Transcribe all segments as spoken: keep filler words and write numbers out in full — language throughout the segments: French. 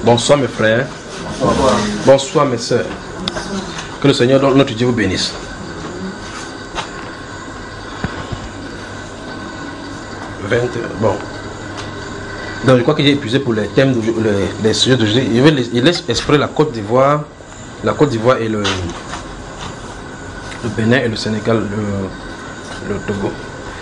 Bonsoir mes frères. Bonsoir, Bonsoir mes soeurs. Que le Seigneur, notre Dieu, vous bénisse. vingt, bon. Donc je crois que j'ai épuisé pour les thèmes, de, les, les sujets d'aujourd'hui. Je vais laisser, laisse exprès la Côte d'Ivoire, la Côte d'Ivoire et le, le Bénin et le Sénégal, le, le Togo.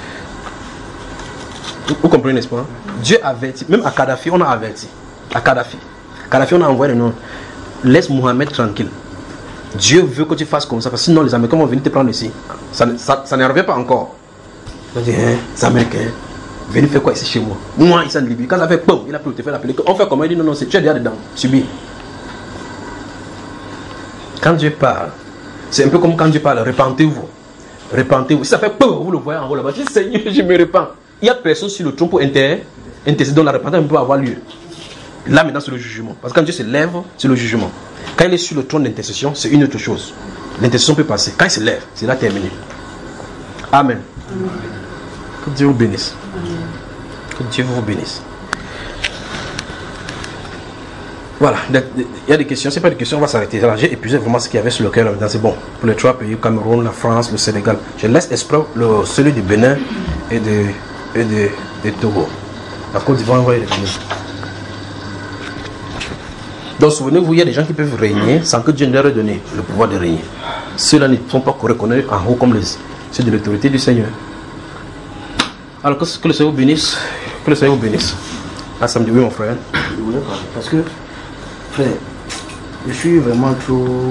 Vous, vous comprenez, n'est-ce pas? Dieu avertit, même à Kadhafi, on a averti. À Kadhafi. Kadhafi, on a envoyé le nom. Laisse Mohamed tranquille. Dieu veut que tu fasses comme ça, parce que sinon les Américains vont venir te prendre ici. Ça, ça, ça ne revient pas encore. On dit, hein, les Américains, venez faire quoi ici chez moi? Moi, ici en Libye. Quand ça fait boum, il a pris le téléphone, appelé. On fait comment? Il dit, non, non, c'est tu es déjà dedans, subis. Quand Dieu parle, c'est un peu comme quand Dieu parle, repentez-vous. Repentez-vous. Si ça fait boum, vous le voyez en haut là-bas, je dis, Seigneur, je me repens. Il n'y a personne sur le trône pour intercéder, donc la repentance peut avoir lieu. Là maintenant c'est le jugement. Parce que quand Dieu se lève, c'est le jugement. Quand il est sur le trône d'intercession, c'est une autre chose. L'intercession peut passer. Quand il se lève, c'est là terminé. Amen. Amen. Que Dieu vous bénisse. Amen. Que Dieu vous bénisse. Voilà, il y a des questions. C'est pas des questions, on va s'arrêter. J'ai épuisé vraiment ce qu'il y avait sur le cœur là maintenant. C'est bon. Pour les trois pays, le Cameroun, la France, le Sénégal. Je laisse exprès le, celui du Bénin et de, et de, de Togo. La Côte d'Ivoire, on va y revenir. Donc souvenez-vous, il y a des gens qui peuvent régner sans que Dieu ne leur ait donné le pouvoir de régner. Ceux-là ne sont pas reconnus en haut comme les ceux de l'autorité du Seigneur. Alors que, que le Seigneur vous bénisse. Que le Seigneur vous bénisse. Ah, samedi, oui mon frère. Je voulais parler parce que, frère, je suis vraiment trop...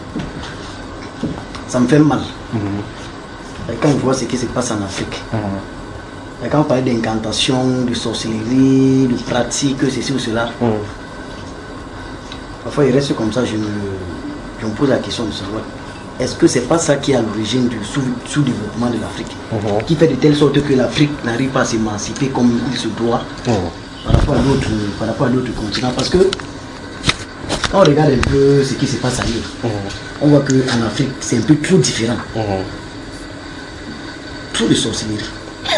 Ça me fait mal. Mm-hmm. Et quand je vois ce qui se passe en Afrique, mm-hmm. et quand on parle d'incantation, de sorcellerie, de pratique, ceci ou cela, mm-hmm. parfois il reste comme ça, je me, je me pose la question de savoir, est-ce que c'est pas ça qui est à l'origine du sous, sous-développement de l'Afrique, mmh. qui fait de telle sorte que l'Afrique n'arrive pas à s'émanciper comme il se doit mmh. par rapport à d'autres, par rapport à d'autres continents? Parce que quand on regarde un peu ce qui se passe ailleurs, mmh. on voit qu'en Afrique c'est un peu trop différent. Mmh. Trop de sorcellerie,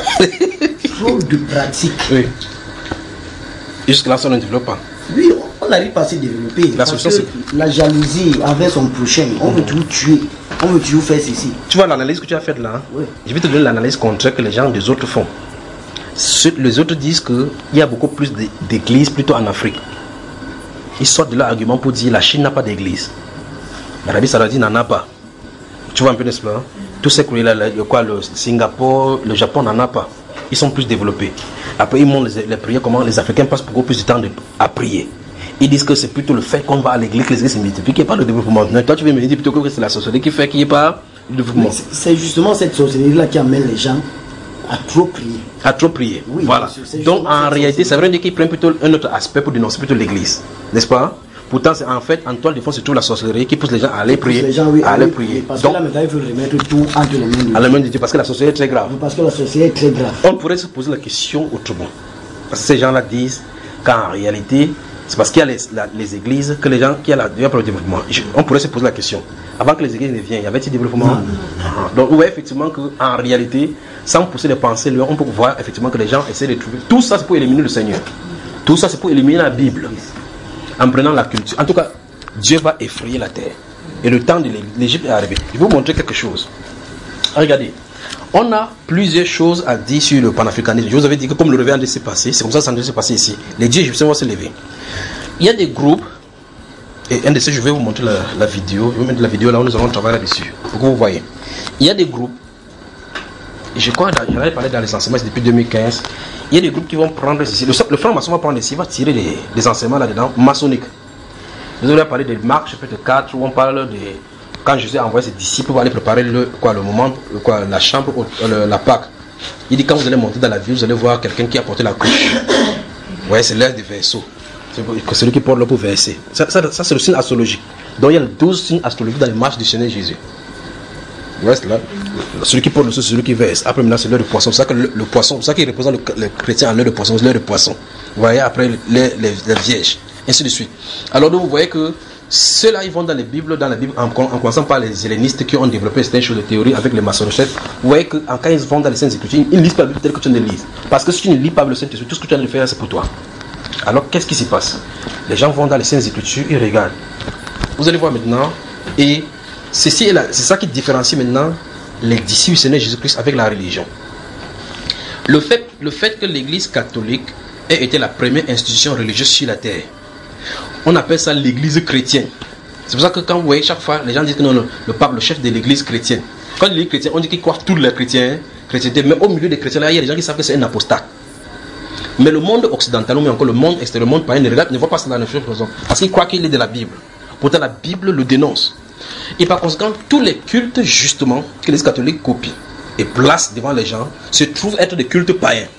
trop de pratiques. Oui. Jusque-là, ça ne développe pas. Oui, on n'arrive pas à se développer. La, parce que la jalousie envers son prochain, on mmh. veut toujours tuer, on veut toujours faire ceci. Tu vois l'analyse que tu as faite là, oui. Je vais te donner l'analyse contraire que les gens des autres font. Ceux, les autres disent qu'il y a beaucoup plus d'églises plutôt en Afrique. Ils sortent de leur argument pour dire la Chine n'a pas d'église. L'Arabie Saoudite n'en a pas. Tu vois un peu, n'est-ce pas? Tout ce que le, quoi, le Singapour, le Japon n'en a pas. Ils sont plus développés. Après, ils montrent les, les prières, comment les Africains passent beaucoup plus de temps de, à prier. Ils disent que c'est plutôt le fait qu'on va à l'église que les églises se multiplient, qu'il n'y a pas de développement. Mais toi, tu veux me dire plutôt que c'est la sorcellerie qui fait qu'il n'y ait pas de développement. C'est justement cette sorcellerie-là qui amène les gens à trop prier. À trop prier. Oui, voilà. Donc, en réalité, ça veut dire qu'ils prennent plutôt un autre aspect pour dénoncer plutôt l'église. N'est-ce pas? Pourtant, c'est en fait, en toile de fond, c'est tout la sorcellerie qui pousse les gens à aller prier. Les gens, oui, à aller prier. Parce donc, que là, maintenant, il faut remettre tout entre les mains de Dieu. À la main de Dieu, parce que la sorcellerie est très grave. Parce que la sorcellerie est très grave. On pourrait se poser la question autrement. Parce que ces gens-là disent qu'en réalité, c'est parce qu'il y a les, la, les églises que les gens qui ont la pour le développement. Je, on pourrait se poser la question. Avant que les églises ne viennent, y avait-il développement? Non, non, non. Donc, vous voyez effectivement qu'en réalité, sans pousser des pensées, on peut voir effectivement que les gens essaient de trouver. Tout ça, c'est pour éliminer le Seigneur. Tout ça, c'est pour éliminer la Bible. En prenant la culture. En tout cas, Dieu va effrayer la terre. Et le temps de l'Égypte est arrivé. Je vais vous montrer quelque chose. Regardez. On a plusieurs choses à dire sur le panafricanisme. Je vous avais dit que comme le réveil s'est passé, c'est comme ça que ça s'est passé ici. Les dieux égyptiens vont se lever. Il y a des groupes, et un de ces, je vais vous montrer la, la vidéo. Je vais mettre la vidéo là où nous allons travailler là-dessus. Pour que vous voyez. Il y a des groupes, je crois que j'en avais parlé dans les enseignements depuis deux mille quinze. Il y a des groupes qui vont prendre ici. Le, le franc-maçon va prendre ici, il va tirer des, des enseignements là-dedans, maçonniques. Vous avez parlé de Marc, chapitre quatre, où on parle de. Quand Jésus a envoyé ses disciples pour aller préparer le, quoi, le moment, quoi, la chambre, le, la Pâque. Il dit quand vous allez monter dans la ville, vous allez voir quelqu'un qui a porté la cruche. Vous voyez, c'est l'heure des verseaux. C'est celui qui porte le pour verser. Ça, ça, ça c'est le signe astrologique. Donc il y a les douze signes astrologiques dans les marches du Seigneur Jésus. Vous voyez là? Celui qui porte le sceau, c'est celui qui verse. Après maintenant, c'est l'heure de poisson. C'est ça que le, le poisson, c'est ça qui représente le, le chrétien en l'heure de poisson, c'est l'heure de poisson. Vous voyez, après les, les, les vierges. Ainsi de suite. Alors donc vous voyez que ceux-là, ils vont dans les Bibles, dans la Bible, en, en commençant par les hellénistes qui ont développé certaines choses de théorie avec les maçonnettes. Vous voyez que quand ils vont dans les Saintes Écritures, ils ne lisent pas la Bible telle que tu ne lises. Parce que si tu ne lis pas le Saint-Esprit, tout ce que tu as de faire, c'est pour toi. Alors qu'est-ce qui se passe? Les gens vont dans les Saintes Écritures, ils regardent. Vous allez voir maintenant, et ceci est, la, c'est ça qui différencie maintenant les disciples du Seigneur Jésus-Christ avec la religion. Le fait, le fait que l'Église catholique ait été la première institution religieuse sur la terre, on appelle ça l'Église chrétienne. C'est pour ça que quand vous voyez chaque fois, les gens disent que non, non le pape, le chef de l'Église chrétienne. Quand l'Église chrétienne, on dit qu'ils croient tous les chrétiens, chrétienté, mais au milieu des chrétiens, là, il y a des gens qui savent que c'est un apostat. Mais le monde occidental, ou même encore le monde extérieur, le monde païen, ne regarde, ne voit pas ça dans la même chose, parce qu'il croit qu'il est de la Bible. Pourtant, la Bible le dénonce. Et par conséquent, tous les cultes, justement, que les catholiques copient et placent devant les gens, se trouvent être des cultes païens.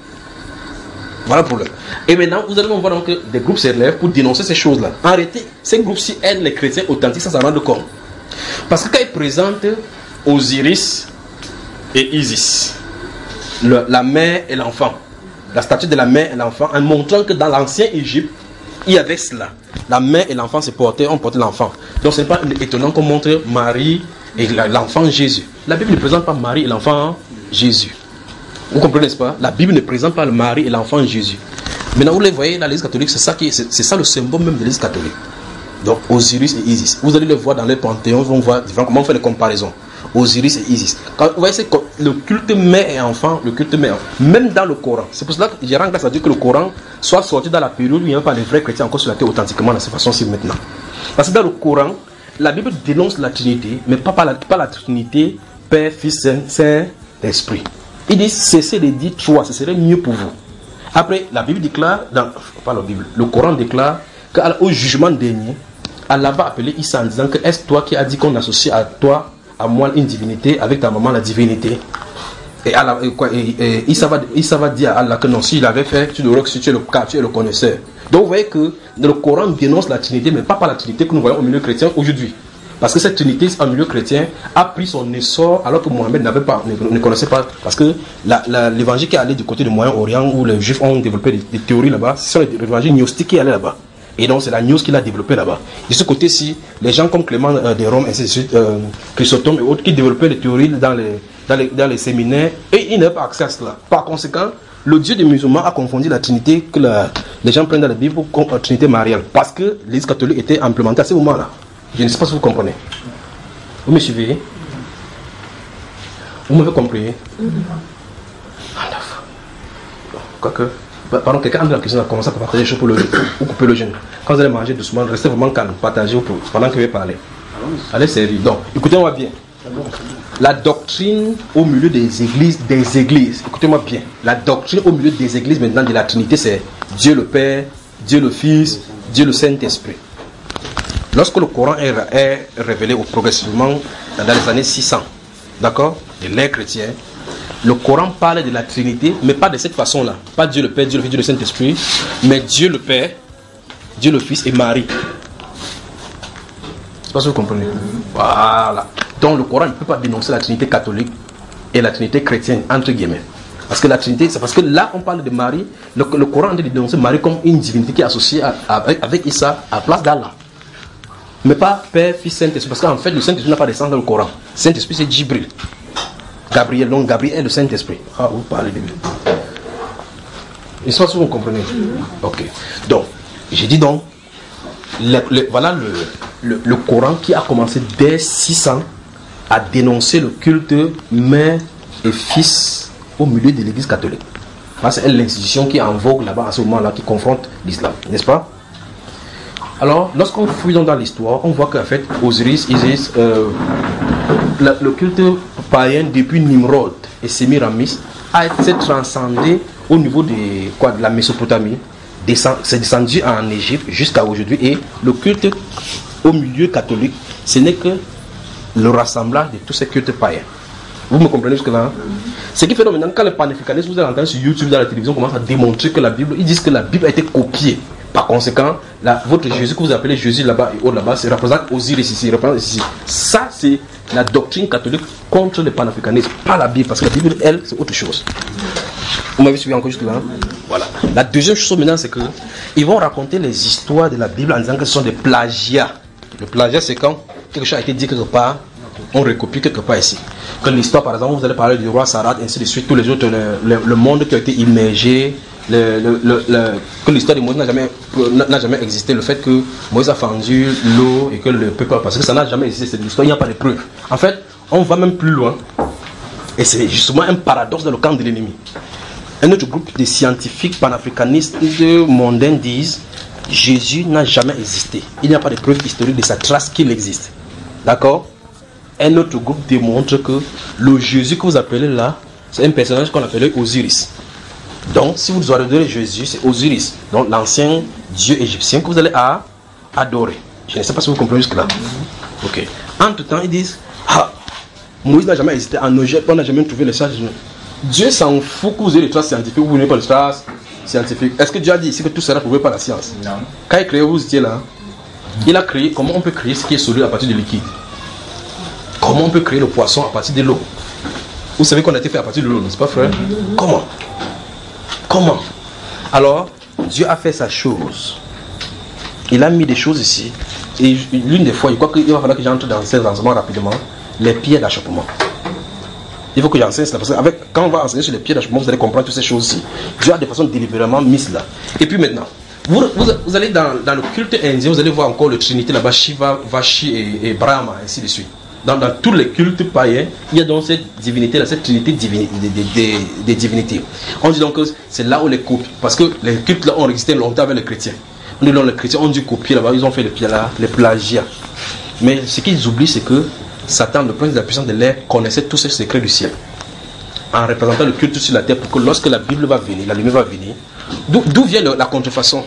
Voilà le problème. Et maintenant, vous allez voir donc que des groupes se relèvent pour dénoncer ces choses-là. En réalité, ces groupes-ci aident les chrétiens authentiques sans s'en rendre compte. Parce que quand ils présentent Osiris et Isis, le, la mère et l'enfant, la statue de la mère et l'enfant, en montrant que dans l'ancien Égypte, il y avait cela. La mère et l'enfant se portaient, on portait l'enfant. Donc ce n'est pas étonnant qu'on montre Marie et l'enfant Jésus. La Bible ne présente pas Marie et l'enfant Jésus. Vous comprenez, n'est-ce pas? La Bible ne présente pas le Marie et l'enfant Jésus. Maintenant, vous les voyez dans l'Église catholique, c'est ça, qui est, c'est, c'est ça le symbole même de l'Église catholique. Donc Osiris et Isis. Vous allez le voir dans les panthéons, on voit comment on fait les comparaisons. Osiris et Isis. Quand vous voyez, c'est le culte mère et enfant, le culte mère, même dans le Coran. C'est pour cela que j'ai rendu grâce à Dieu que le Coran soit sorti dans la période où il n'y a pas les vrais chrétiens encore sur la terre authentiquement de cette façon-ci maintenant. Parce que dans le Coran, la Bible dénonce la Trinité, mais pas par la, pas la Trinité, Père, Fils, Saint, Saint-Esprit. Il dit cessez de dire trois, ce serait mieux pour vous. Après, la Bible déclare, dans, pas la Bible, le Coran déclare qu'au jugement dernier, Allah va appeler Issa en disant que est-ce toi qui as dit qu'on associe à toi, à moi, une divinité, avec ta maman la divinité? Et, Allah, et, quoi, et, et Issa, va, Issa va dire à Allah que non, s'il avait fait, tu devrais que tu es le cas, tu es le connaisseur. Donc vous voyez que le Coran dénonce la Trinité, mais pas par la Trinité que nous voyons au milieu chrétien aujourd'hui. Parce que cette Trinité, en milieu chrétien, a pris son essor alors que Mohamed n'avait pas, ne, ne connaissait pas. Parce que la, la, l'évangile qui est allé du côté du Moyen-Orient, où les Juifs ont développé des, des théories là-bas, c'est l'évangile gnostique qui est allé là-bas. Et donc c'est la gnose qu'il a développé là-bas. De ce côté-ci, les gens comme Clément euh, de Rome, ainsi de suite, euh, Chrysostome et autres, qui développaient les théories dans les, dans les, dans les séminaires, et ils n'avaient pas accès à cela. Par conséquent, le Dieu des musulmans a confondu la Trinité que la, les gens prennent dans la Bible comme la Trinité mariale. Parce que l'Église catholique était implémentée à ce moment-là. Je ne sais pas si vous comprenez. Vous me suivez? Vous m'avez compris? Ah, quoique. Pardon, quelqu'un entre dans la cuisine a commencé à partager des choses pour le ou couper le jeûne. Quand vous allez manger doucement, restez vraiment calme, partagez pendant que je vais parler. Allez, sérieux. Donc, écoutez-moi bien. La doctrine au milieu des églises, des églises, écoutez-moi bien. La doctrine au milieu des églises maintenant de la Trinité, c'est Dieu le Père, Dieu le Fils, Dieu le Saint-Esprit. Lorsque le Coran est, est révélé progressivement dans les années six cents, d'accord, de l'ère chrétienne, le Coran parle de la Trinité, mais pas de cette façon-là. Pas Dieu le Père, Dieu le Fils, Dieu le Saint-Esprit, mais Dieu le Père, Dieu le Fils et Marie. Je ne sais pas si vous comprenez. Voilà. Donc le Coran ne peut pas dénoncer la Trinité catholique et la Trinité chrétienne, entre guillemets. Parce que la Trinité, c'est parce que là on parle de Marie, le, le Coran a dénoncé Marie comme une divinité qui est associée à, à, avec, avec Issa à la place d'Allah. Mais pas Père, Fils, Saint-Esprit. Parce qu'en fait, le Saint-Esprit n'a pas de sens dans le Coran. Saint-Esprit, c'est Djibril. Gabriel, donc Gabriel est le Saint-Esprit. Ah, vous parlez de lui. Je ne sais pas si vous comprenez. Ok. Donc, j'ai dit donc, le, le, voilà le, le, le Coran qui a commencé dès six cents à dénoncer le culte mère et fils au milieu de l'Église catholique. C'est l'institution qui est en vogue là-bas à ce moment-là, qui confronte l'islam, n'est-ce pas? Alors, lorsqu'on fouille dans l'histoire, on voit qu'en fait, Osiris, Isis, euh, la, le culte païen depuis Nimrod et Sémiramis a été transcendé au niveau de, quoi, de la Mésopotamie, descend, c'est descendu en Égypte jusqu'à aujourd'hui, et le culte au milieu catholique, ce n'est que le rassemblage de tous ces cultes païens. Vous me comprenez jusque-là? Hein? Ce qui fait donc maintenant, quand les panafricanistes, vous allez entendre sur YouTube, dans la télévision, commencent à démontrer que la Bible, ils disent que la Bible a été copiée. Par conséquent, la, votre Jésus que vous appelez Jésus là-bas et autres là-bas, ça représente Osiris ici, représente ici. Ça, c'est la doctrine catholique contre le panafricanisme, pas la Bible, parce que la Bible, elle, c'est autre chose. Vous m'avez suivi encore juste là? Voilà. La deuxième chose maintenant, c'est que ils vont raconter les histoires de la Bible en disant que ce sont des plagiats. Le plagiat, c'est quand quelque chose a été dit quelque part, on recopie quelque part ici. Que l'histoire, par exemple, vous allez parler du roi Sarat, ainsi de suite, tous les autres, le, le, le monde qui a été immergé le, le, le, le, que l'histoire de Moïse n'a jamais, n'a jamais existé, le fait que Moïse a fendu l'eau et que le peuple a passé, que ça n'a jamais existé, cette histoire, il n'y a pas de preuves. En fait, on va même plus loin, et c'est justement un paradoxe dans le camp de l'ennemi. Un autre groupe de scientifiques panafricanistes mondains disent Jésus n'a jamais existé. Il n'y a pas de preuve historique de sa trace qu'il existe. D'accord? Un autre groupe démontre que le Jésus que vous appelez là, c'est un personnage qu'on appelait Osiris. Donc, si vous adorez Jésus, c'est Osiris, donc l'ancien dieu égyptien que vous allez à adorer. Je ne sais pas si vous comprenez jusque là. Ok. Entre temps, ils disent ah, Moïse n'a jamais existé. En Égypte, on n'a jamais trouvé les traces. Dieu s'en fout que vous ayez des traces scientifiques, vous n'avez pas de traces scientifiques. Est-ce que Dieu a dit ici que tout sera prouvé par la science? Non. Quand il a créé, vous étiez là. Il a créé, comment on peut créer ce qui est solide à partir de liquide? Comment on peut créer le poisson à partir de l'eau? Vous savez qu'on a été fait à partir de l'eau, n'est-ce pas, frère? Mm-hmm. Comment? Comment? Alors, Dieu a fait sa chose. Il a mis des choses ici. Et l'une des fois, je crois qu'il va falloir que j'entre dans ces enseignements rapidement. Les pierres d'achoppement. Il faut que j'enseigne cela. Parce que avec, quand on va enseigner sur les pierres d'achoppement, vous allez comprendre toutes ces choses-ci. Dieu a de façon délibérément mis là. Et puis maintenant, vous, vous, vous allez dans, dans le culte indien, vous allez voir encore le Trinité là-bas, Shiva, Vashi et, et Brahma, ainsi de suite. Dans, dans tous les cultes païens, il y a donc cette divinité-là, cette trinité divini, des, des, des, des divinités. On dit donc que c'est là où les copies, parce que les cultes-là ont existé longtemps avec les chrétiens. On dit donc les chrétiens ont dû copier là-bas, ils ont fait les pierres-là, les plagiats. Mais ce qu'ils oublient, c'est que Satan, le prince de la puissance de l'air, connaissait tous ces secrets du ciel. En représentant le culte sur la terre, pour que lorsque la Bible va venir, la lumière va venir. D'où, d'où vient le, la contrefaçon?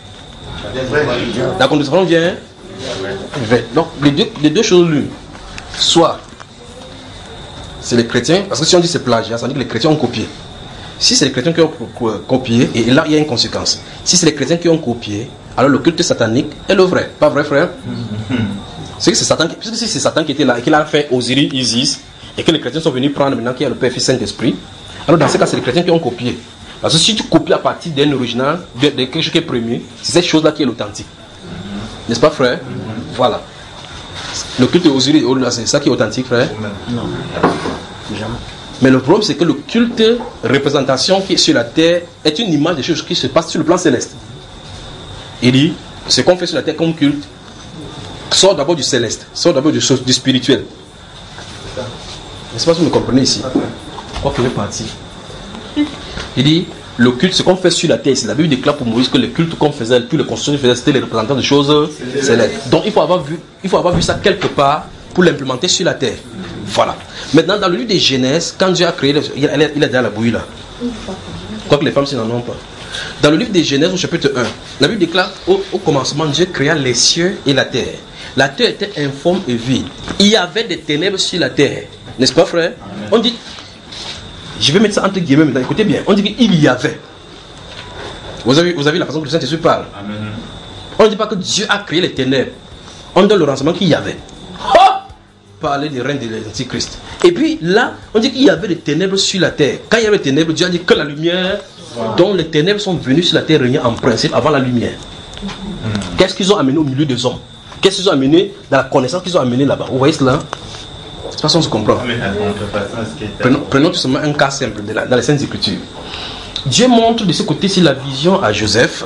La contrefaçon vient. Donc, les deux, les deux choses l'une. Soit c'est les chrétiens, parce que si on dit c'est plagiat, ça veut dire que les chrétiens ont copié. Si c'est les chrétiens qui ont copié, et là il y a une conséquence. Si c'est les chrétiens qui ont copié, alors le culte satanique est le vrai. Pas vrai, frère? Mm-hmm. C'est que c'est Satan, puisque si c'est Satan qui était là et qu'il a fait Osiris, Isis, et que les chrétiens sont venus prendre maintenant qu'il y a le Père, Fils, Saint-Esprit, alors dans ce cas c'est les chrétiens qui ont copié. Parce que si tu copies à partir d'un original, de, de quelque chose qui est premier, c'est cette chose-là qui est l'authentique. Mm-hmm. N'est-ce pas, frère? Mm-hmm. Voilà. Le culte d'Osiris, c'est ça qui est authentique, frère? Non. Jamais. Mais le problème, c'est que le culte représentation qui est sur la terre est une image des choses qui se passent sur le plan céleste. Il dit, ce qu'on fait sur la terre comme culte sort d'abord du céleste, sort d'abord du, du spirituel. N'est-ce pas si vous me comprenez ici? Quoi qu'il est parti. Il dit, le culte, ce qu'on fait sur la terre, c'est la Bible déclare pour Moïse que le culte qu'on faisait, puis les constructions faisaient, c'était les représentants de choses célestes. Donc il faut avoir vu, il faut avoir vu ça quelque part pour l'implémenter sur la terre. Voilà. Maintenant, dans le livre des Genèse, quand Dieu a créé, il a, il a déjà la bouillie là. Quoique les femmes, s'ils n'en ont pas. Dans le livre des Genèse, au chapitre un, la Bible déclare au, au commencement, Dieu créa les cieux et la terre. La terre était informe et vide. Il y avait des ténèbres sur la terre. N'est-ce pas, frère? On dit. Je vais mettre ça entre guillemets maintenant, écoutez bien. On dit qu'il y avait. Vous avez, vous avez la façon que le Saint-Esprit parle. Amen. On ne dit pas que Dieu a créé les ténèbres. On donne le renseignement qu'il y avait. Oh! Parler du règne de l'Antichrist. Et puis là, on dit qu'il y avait des ténèbres sur la terre. Quand il y avait des ténèbres, Dieu a dit que la lumière, wow. dont les ténèbres sont venues sur la terre, régnaient en principe avant la lumière. Mm. Qu'est-ce qu'ils ont amené au milieu des hommes? Qu'est-ce qu'ils ont amené dans la connaissance qu'ils ont amené là-bas? Vous voyez cela? De toute façon, on se comprend. Prenons, prenons tout simplement un cas simple de la, dans les Saintes Écritures. Dieu montre de ce côté-ci la vision à Joseph.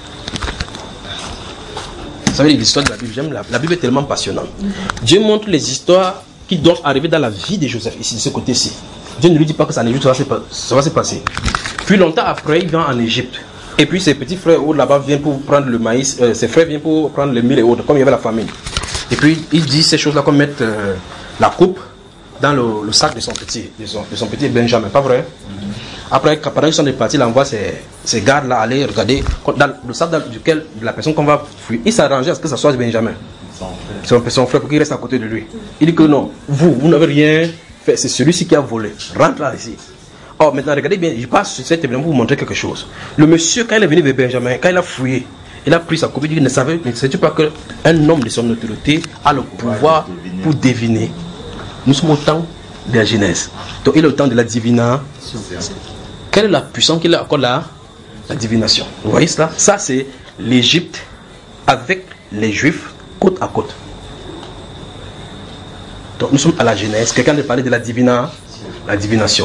Vous savez, l'histoire de la Bible, j'aime la, la Bible est tellement passionnante. Dieu montre les histoires qui doivent arriver dans la vie de Joseph, ici, de ce côté-ci. Dieu ne lui dit pas que ça, ça, va se, ça va se passer. Puis longtemps après, il vient en Égypte. Et puis ses petits frères là-bas viennent pour prendre le maïs, euh, ses frères viennent pour prendre le mil et autres, comme il y avait la famine. Et puis il dit ces choses-là comme mettre euh, la coupe dans le, le sac de son petit, de son, de son petit Benjamin, pas vrai? Mm-hmm. Après, pendant qu'ils sont partis, il envoie ses, ses gardes-là aller regarder dans le sac dans duquel la personne qu'on va fuir. Il s'arrangeait à ce que ça soit Benjamin, son frère, son, son frère, pour qu'il reste à côté de lui. Il dit que non, vous, vous n'avez rien fait, c'est celui-ci qui a volé. Rentre là ici. Oh, maintenant, regardez bien, je passe sur cet événement pour vous montrer quelque chose. Le monsieur, quand il est venu vers Benjamin, quand il a fouillé, il a pris sa copie, il ne savait, ne savait pas qu'un homme de son autorité a le pouvoir pour deviner. Nous sommes au temps de la Genèse. Donc, il est au temps de la divination. Quelle est la puissance qu'il a encore là? La divination. Vous voyez cela? Ça, c'est l'Égypte avec les Juifs côte à côte. Donc, nous sommes à la Genèse. Quelqu'un a parlé de la divina, la divination.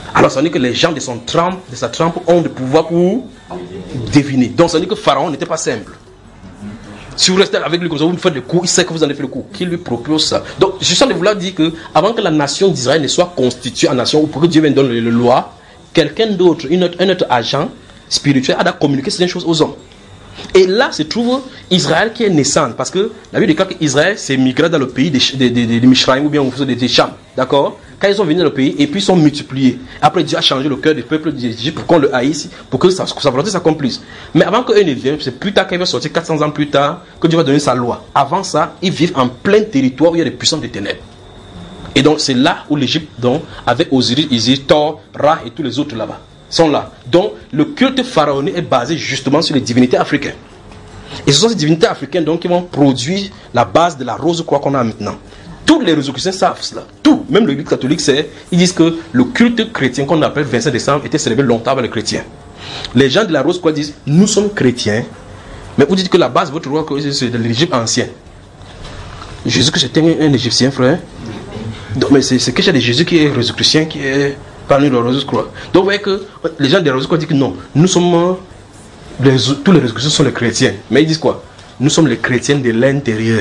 Alors ça veut dire que les gens de, son trempe, de sa trempe ont le pouvoir pour deviner. Donc ça veut dire que Pharaon n'était pas simple. Si vous restez avec lui comme ça, vous me faites le coup, il sait que vous en avez fait le coup. Qui lui propose ça? Donc je suis en train de vouloir dire que avant que la nation d'Israël ne soit constituée en nation, ou pour que Dieu vienne donner les lois, quelqu'un d'autre, un autre agent spirituel a communiqué certaines choses aux hommes. Et là se trouve Israël qui est naissant, parce que la Bible déclare qu'Israël s'est migré dans le pays des de, de, de, de Mishraïm ou bien des, des Cham, d'accord? Quand ils sont venus dans le pays et puis ils sont multipliés. Après Dieu a changé le cœur des peuples d'Égypte pour qu'on le haïsse, pour que sa, sa volonté s'accomplisse. Mais avant qu'eux ne viennent, c'est plus tard qu'il va sortir quatre cents ans plus tard que Dieu va donner sa loi. Avant ça, ils vivent en plein territoire où il y a des puissances des ténèbres. Et donc c'est là où l'Égypte, donc, avec Osiris, Isis, Thor, Ra et tous les autres là-bas, sont là. Donc le culte pharaonique est basé justement sur les divinités africaines. Et ce sont ces divinités africaines donc qui vont produire la base de la rose croix qu'on a maintenant. Tous les rosicruciens savent cela. Tout, même l'Église catholique sait, ils disent que le culte chrétien qu'on appelle vingt-cinq décembre était célébré longtemps par les chrétiens. Les gens de la rose croix disent nous sommes chrétiens, mais vous dites que la base de votre roi c'est de l'Égypte ancienne. Jésus que c'était un, un Égyptien, frère. Donc, mais c'est que j'ai des Jésus qui est rosicrucien qui est parmi les roses croix. Donc vous voyez que les gens des roses croix disent que non, nous sommes les, tous les rosicruciens sont les chrétiens. Mais ils disent quoi? Nous sommes les chrétiens de l'intérieur.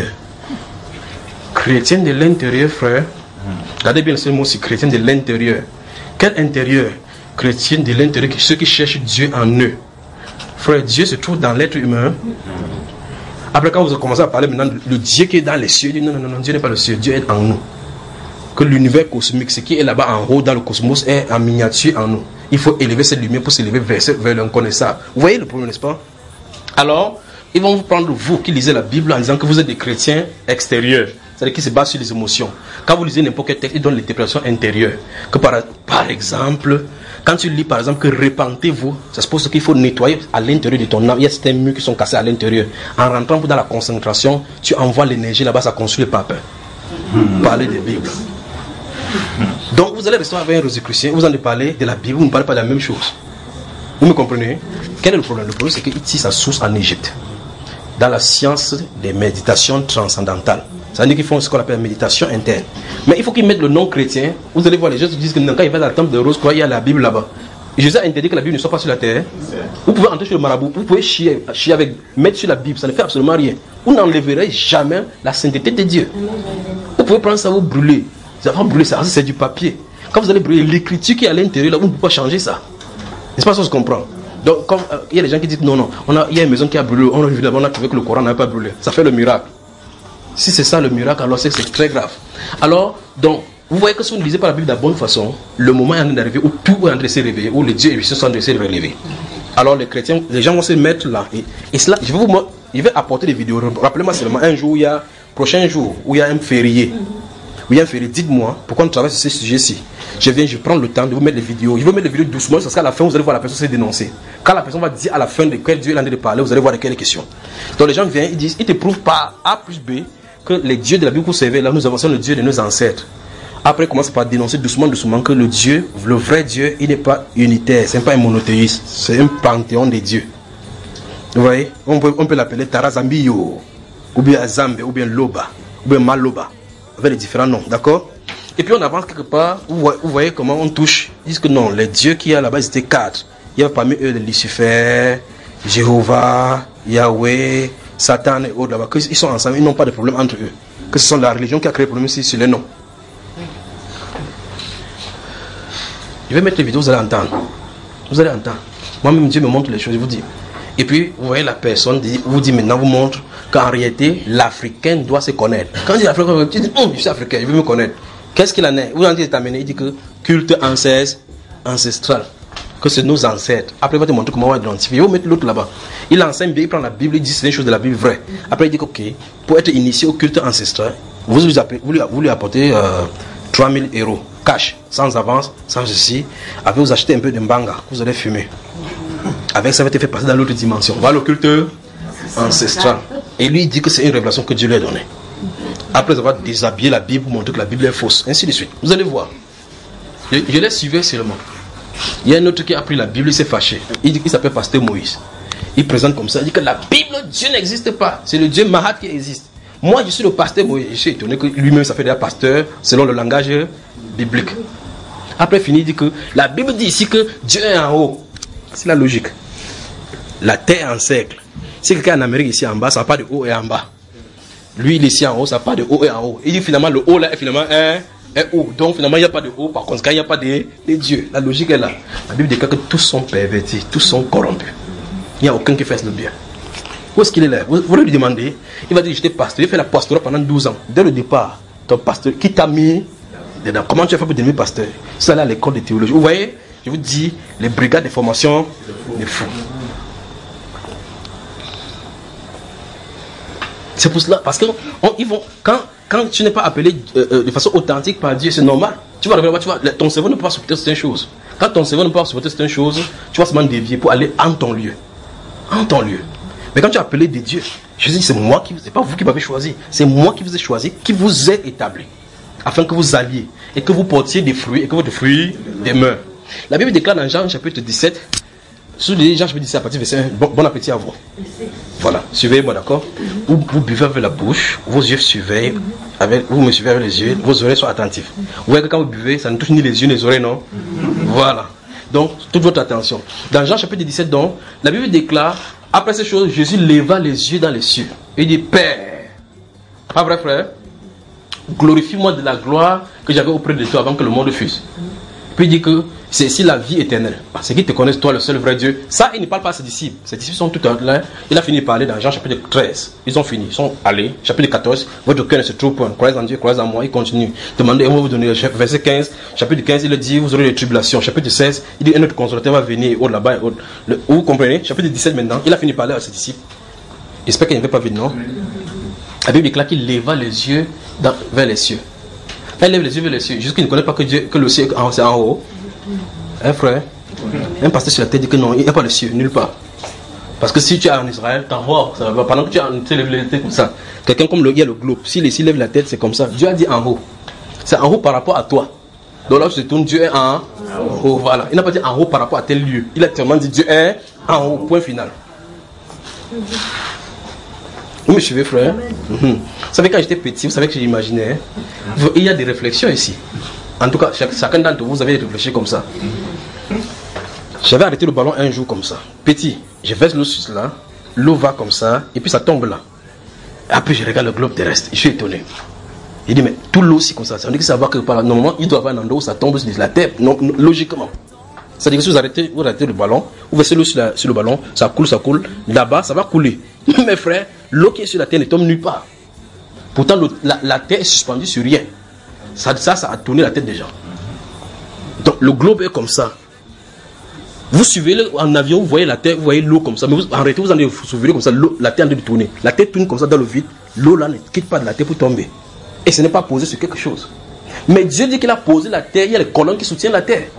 Chrétien de l'intérieur, frère. Regardez bien ce mot aussi, chrétien de l'intérieur. Quel intérieur? Chrétien de l'intérieur, ceux qui cherchent Dieu en eux. Frère, Dieu se trouve dans l'être humain. Après, quand vous commencez à parler maintenant, le Dieu qui est dans les cieux, dit non, non, non, Dieu n'est pas le ciel, Dieu est en nous. Que l'univers cosmique, ce qui est là-bas en haut dans le cosmos, est en miniature en nous. Il faut élever cette lumière pour s'élever vers, vers l'inconnaissable. Vous voyez le problème, n'est-ce pas? Alors, ils vont vous prendre, vous qui lisez la Bible, en disant que vous êtes des chrétiens extérieurs. C'est-à-dire qui se base sur les émotions. Quand vous lisez n'importe quel texte, il donne l'interprétation intérieure. Que par, par exemple, quand tu lis par exemple que repentez-vous, ça suppose qu'il faut nettoyer à l'intérieur de ton âme. Il y a certains murs qui sont cassés à l'intérieur. En rentrant dans la concentration, tu envoies l'énergie là-bas, ça construit le pape. Mmh. Parlez de Bible. Mmh. Donc vous allez rester avec un rosicrucien, vous allez parler de la Bible, vous ne parlez pas de la même chose. Vous me comprenez? Quel est le problème? Le problème c'est qu'il tire sa source en Égypte. Dans la science des méditations transcendantales. Ça veut dire qu'ils font ce qu'on appelle la méditation interne. Mais il faut qu'ils mettent le nom chrétien. Vous allez voir, les gens se disent que quand ils vont dans le temple de Rose Croix, il y a la Bible là-bas. Jésus a interdit que la Bible ne soit pas sur la terre. Vous pouvez entrer chez le marabout, vous pouvez chier, chier avec, mettre sur la Bible, ça ne fait absolument rien. Vous n'enlèverez jamais la sainteté de Dieu. Vous pouvez prendre ça, vous brûler. Vous allez brûler ça, c'est du papier. Quand vous allez brûler l'écriture qui est à l'intérieur, là, vous ne pouvez pas changer ça. N'est-ce pas ça que je comprends? Donc, comme il euh, y a des gens qui disent non, non, on a, il y a une maison qui a brûlé, on a, on a trouvé que le Coran n'avait pas brûlé. Ça fait le miracle. Si c'est ça le miracle, alors c'est que c'est très grave. Alors, donc, vous voyez que si vous ne lisez pas la Bible de la bonne façon, le moment est en train d'arriver où tout est en train de se réveiller, où les dieux et les sont en train de se relever. Alors, les chrétiens, les gens vont se mettre là. Et, et cela, je vais vous je vais apporter des vidéos. Rappelez-moi seulement un jour, il y a, prochain jour, où il y a un férié. Où il y a un férié, dites-moi pourquoi on travaille sur ce sujet-ci. Je viens, je prends le temps de vous mettre les vidéos. Je vais mettre les vidéos doucement, parce qu'à la fin, vous allez voir la personne se dénoncer. Quand la personne va dire à la fin de quel Dieu est en train de parler, vous allez voir de quelles questions. Donc les gens viennent, ils disent, ils te prouvent par A plus B que les dieux de la Bible que vous servez, là, nous avons le Dieu de nos ancêtres. Après, ils commencent par dénoncer doucement, doucement que le Dieu, le vrai Dieu, il n'est pas unitaire, ce n'est pas un monothéiste, c'est un panthéon des dieux. Vous voyez, on peut, on peut l'appeler Tarazambiyo, ou bien Azambe, ou bien Loba, ou bien Maloba, avec les différents noms, d'accord? Et puis on avance quelque part, vous voyez, vous voyez comment on touche. Ils disent que non, les dieux qu'il y a là-bas, ils étaient quatre. Il y a parmi eux Lucifer, Jéhovah, Yahweh, Satan et autres là-bas. Ils sont ensemble, ils n'ont pas de problème entre eux. Que ce sont la religion qui a créé le problème ici sur les noms. Je vais mettre les vidéos, vous allez entendre. Vous allez entendre. Moi-même, Dieu me montre les choses, je vous dis. Et puis, vous voyez la personne dit, vous dit maintenant, vous montre qu'en réalité, l'Africain doit se connaître. Quand je dis l'Africain, tu dis, oh, je suis Africain, je veux me connaître. Qu'est-ce qu'il en est? Vous en dites amené, il dit que culte ancestral, que c'est nos ancêtres. Après, il va te montrer comment on va identifier. Il va mettre l'autre là-bas. Il enseigne bien, il prend la Bible, il dit c'est des choses de la Bible vraie. Après, il dit que, ok, pour être initié au culte ancestral, vous, vous, appelez, vous, lui, vous lui apportez euh, trois mille euros, cash, sans avance, sans ceci. Après, vous achetez un peu de mbanga, que vous allez fumer. Avec ça, va te faire passer dans l'autre dimension. Voilà le culte ancestral. Et lui, il dit que c'est une révélation que Dieu lui a donnée. Après avoir déshabillé la Bible pour montrer que la Bible est fausse, ainsi de suite. Vous allez voir. Je, je les suivais seulement. Il y a un autre qui a pris la Bible, il s'est fâché. Il dit qu'il s'appelle Pasteur Moïse. Il présente comme ça, il dit que la Bible, Dieu n'existe pas. C'est le Dieu Mahat qui existe. Moi, je suis le pasteur Moïse. Je suis étonné que lui-même s'appelle déjà pasteur selon le langage biblique. Après, fini, il dit que la Bible dit ici que Dieu est en haut. C'est la logique. La terre en cercle. Si quelqu'un en Amérique ici en bas, ça n'a pas de haut et en bas. Lui, il est ici en haut, ça n'a pas de haut et en haut. Il dit finalement, le haut là est finalement un, un haut. Donc finalement, il n'y a pas de haut. Par contre, quand il n'y a pas de, de Dieu, la logique est là. La Bible déclare que tous sont pervertis, tous sont corrompus. Il n'y a aucun qui fasse le bien. Où est-ce qu'il est là? Vous, vous lui demandez, il va dire, j'étais pasteur, il fait la pastorat pendant douze ans. Dès le départ, ton pasteur, qui t'a mis dedans? Comment tu as fait pour devenir pasteur? C'est là à l'école de théologie. Vous voyez, je vous dis, les brigades de formation, les fous. C'est pour cela, parce que on, ils vont, quand, quand tu n'es pas appelé euh, euh, de façon authentique par Dieu, c'est normal. Tu vas regarder, tu vois, ton cerveau ne peut pas supporter certaines choses. Quand ton cerveau ne peut pas supporter certaines choses, tu vas seulement dévier pour aller en ton lieu. En ton lieu. Mais quand tu es appelé de Dieu, je dis, c'est moi qui, c'est pas vous qui m'avez choisi, c'est moi qui vous ai choisi, qui vous ai établi, afin que vous alliez et que vous portiez des fruits et que votre fruit demeure. La Bible déclare dans Jean chapitre dix-sept, sous les Jean chapitre dix-sept à partir du verset un, bon, bon appétit à vous. Voilà, suivez-moi, d'accord? Vous, vous buvez avec la bouche, vos yeux surveillent, avec, vous me suivez avec les yeux, vos oreilles sont attentives. Vous voyez que quand vous buvez, ça ne touche ni les yeux ni les oreilles, non? Voilà. Donc, toute votre attention. Dans Jean chapitre dix-sept, donc, la Bible déclare, après ces choses, Jésus leva les yeux dans les cieux. Et il dit, Père, pas vrai frère? Glorifie-moi de la gloire que j'avais auprès de toi avant que le monde fût. Puis il dit que c'est ici la vie éternelle. C'est qu'ils te connaissent, toi, le seul vrai Dieu. Ça, il ne parle pas à ses disciples. Ses disciples sont tout là. Il a fini de parler dans Jean chapitre treize. Ils ont fini. Ils sont allés. Chapitre quatorze. Votre cœur ne se trouve point. Croyez en Dieu, croyez en moi. Il continue. Demandez, on va vous donner. Verset quinze. Chapitre quinze, il dit, vous aurez des tribulations. Chapitre seize, il dit, un autre consolateur va venir. Au là-bas. Au, le, vous comprenez? Chapitre dix-sept maintenant. Il a fini de parler à ses disciples. J'espère qu'il n'y avait pas vu, non? La Bible déclare qu'il leva les yeux dans, vers les cieux. Elle lève les yeux vers les cieux. Jusqu'il ne connaît pas que, Dieu, que le ciel c'est en haut. Un frère, un pasteur sur la terre dit que non, il n'y a pas de ciel, nulle part. Parce que si tu es en Israël, t'en vois, ça va, pendant que tu, as, tu lèves la tête comme ça, quelqu'un comme le, il y a le globe, s'il si lève la tête, c'est comme ça. Dieu a dit en haut. C'est en haut par rapport à toi. Donc là, tu te tournes, Dieu est en haut. Voilà. Il n'a pas dit en haut par rapport à tel lieu. Il a tellement dit Dieu est en haut, point final. Vous me suivez, frère? Mm-hmm. Vous savez, quand j'étais petit, vous savez que j'imaginais, hein? Il y a des réflexions ici. En tout cas, chaque, chacun d'entre vous, vous avez réfléchi comme ça. J'avais arrêté le ballon un jour comme ça. Petit, je verse l'eau sur là, l'eau va comme ça, et puis ça tombe là. Après, je regarde le globe terrestre, je suis étonné. Il dit, mais tout l'eau, c'est comme ça. Ça veut dire que ça va que par là. Normalement, il doit y avoir un endroit où ça tombe sur la terre, non, non, logiquement. C'est-à-dire que si vous arrêtez, vous arrêtez le ballon, vous versez l'eau sur, la, sur le ballon, ça coule, ça coule. Là-bas, ça va couler. Mes frères, l'eau qui est sur la terre ne tombe nulle part. Pourtant, la, la terre est suspendue sur rien. Ça, ça, ça a tourné la tête des gens. Donc, le globe est comme ça. Vous suivez le, en avion, vous voyez la terre, vous voyez l'eau comme ça. Mais vous arrêtez, vous en vous souvenez comme ça, la terre est en train de tourner. La terre tourne comme ça dans le vide. L'eau là ne quitte pas de la terre pour tomber. Et ce n'est pas posé sur quelque chose. Mais Dieu dit qu'il a posé la terre, il y a les colonnes qui soutiennent la terre.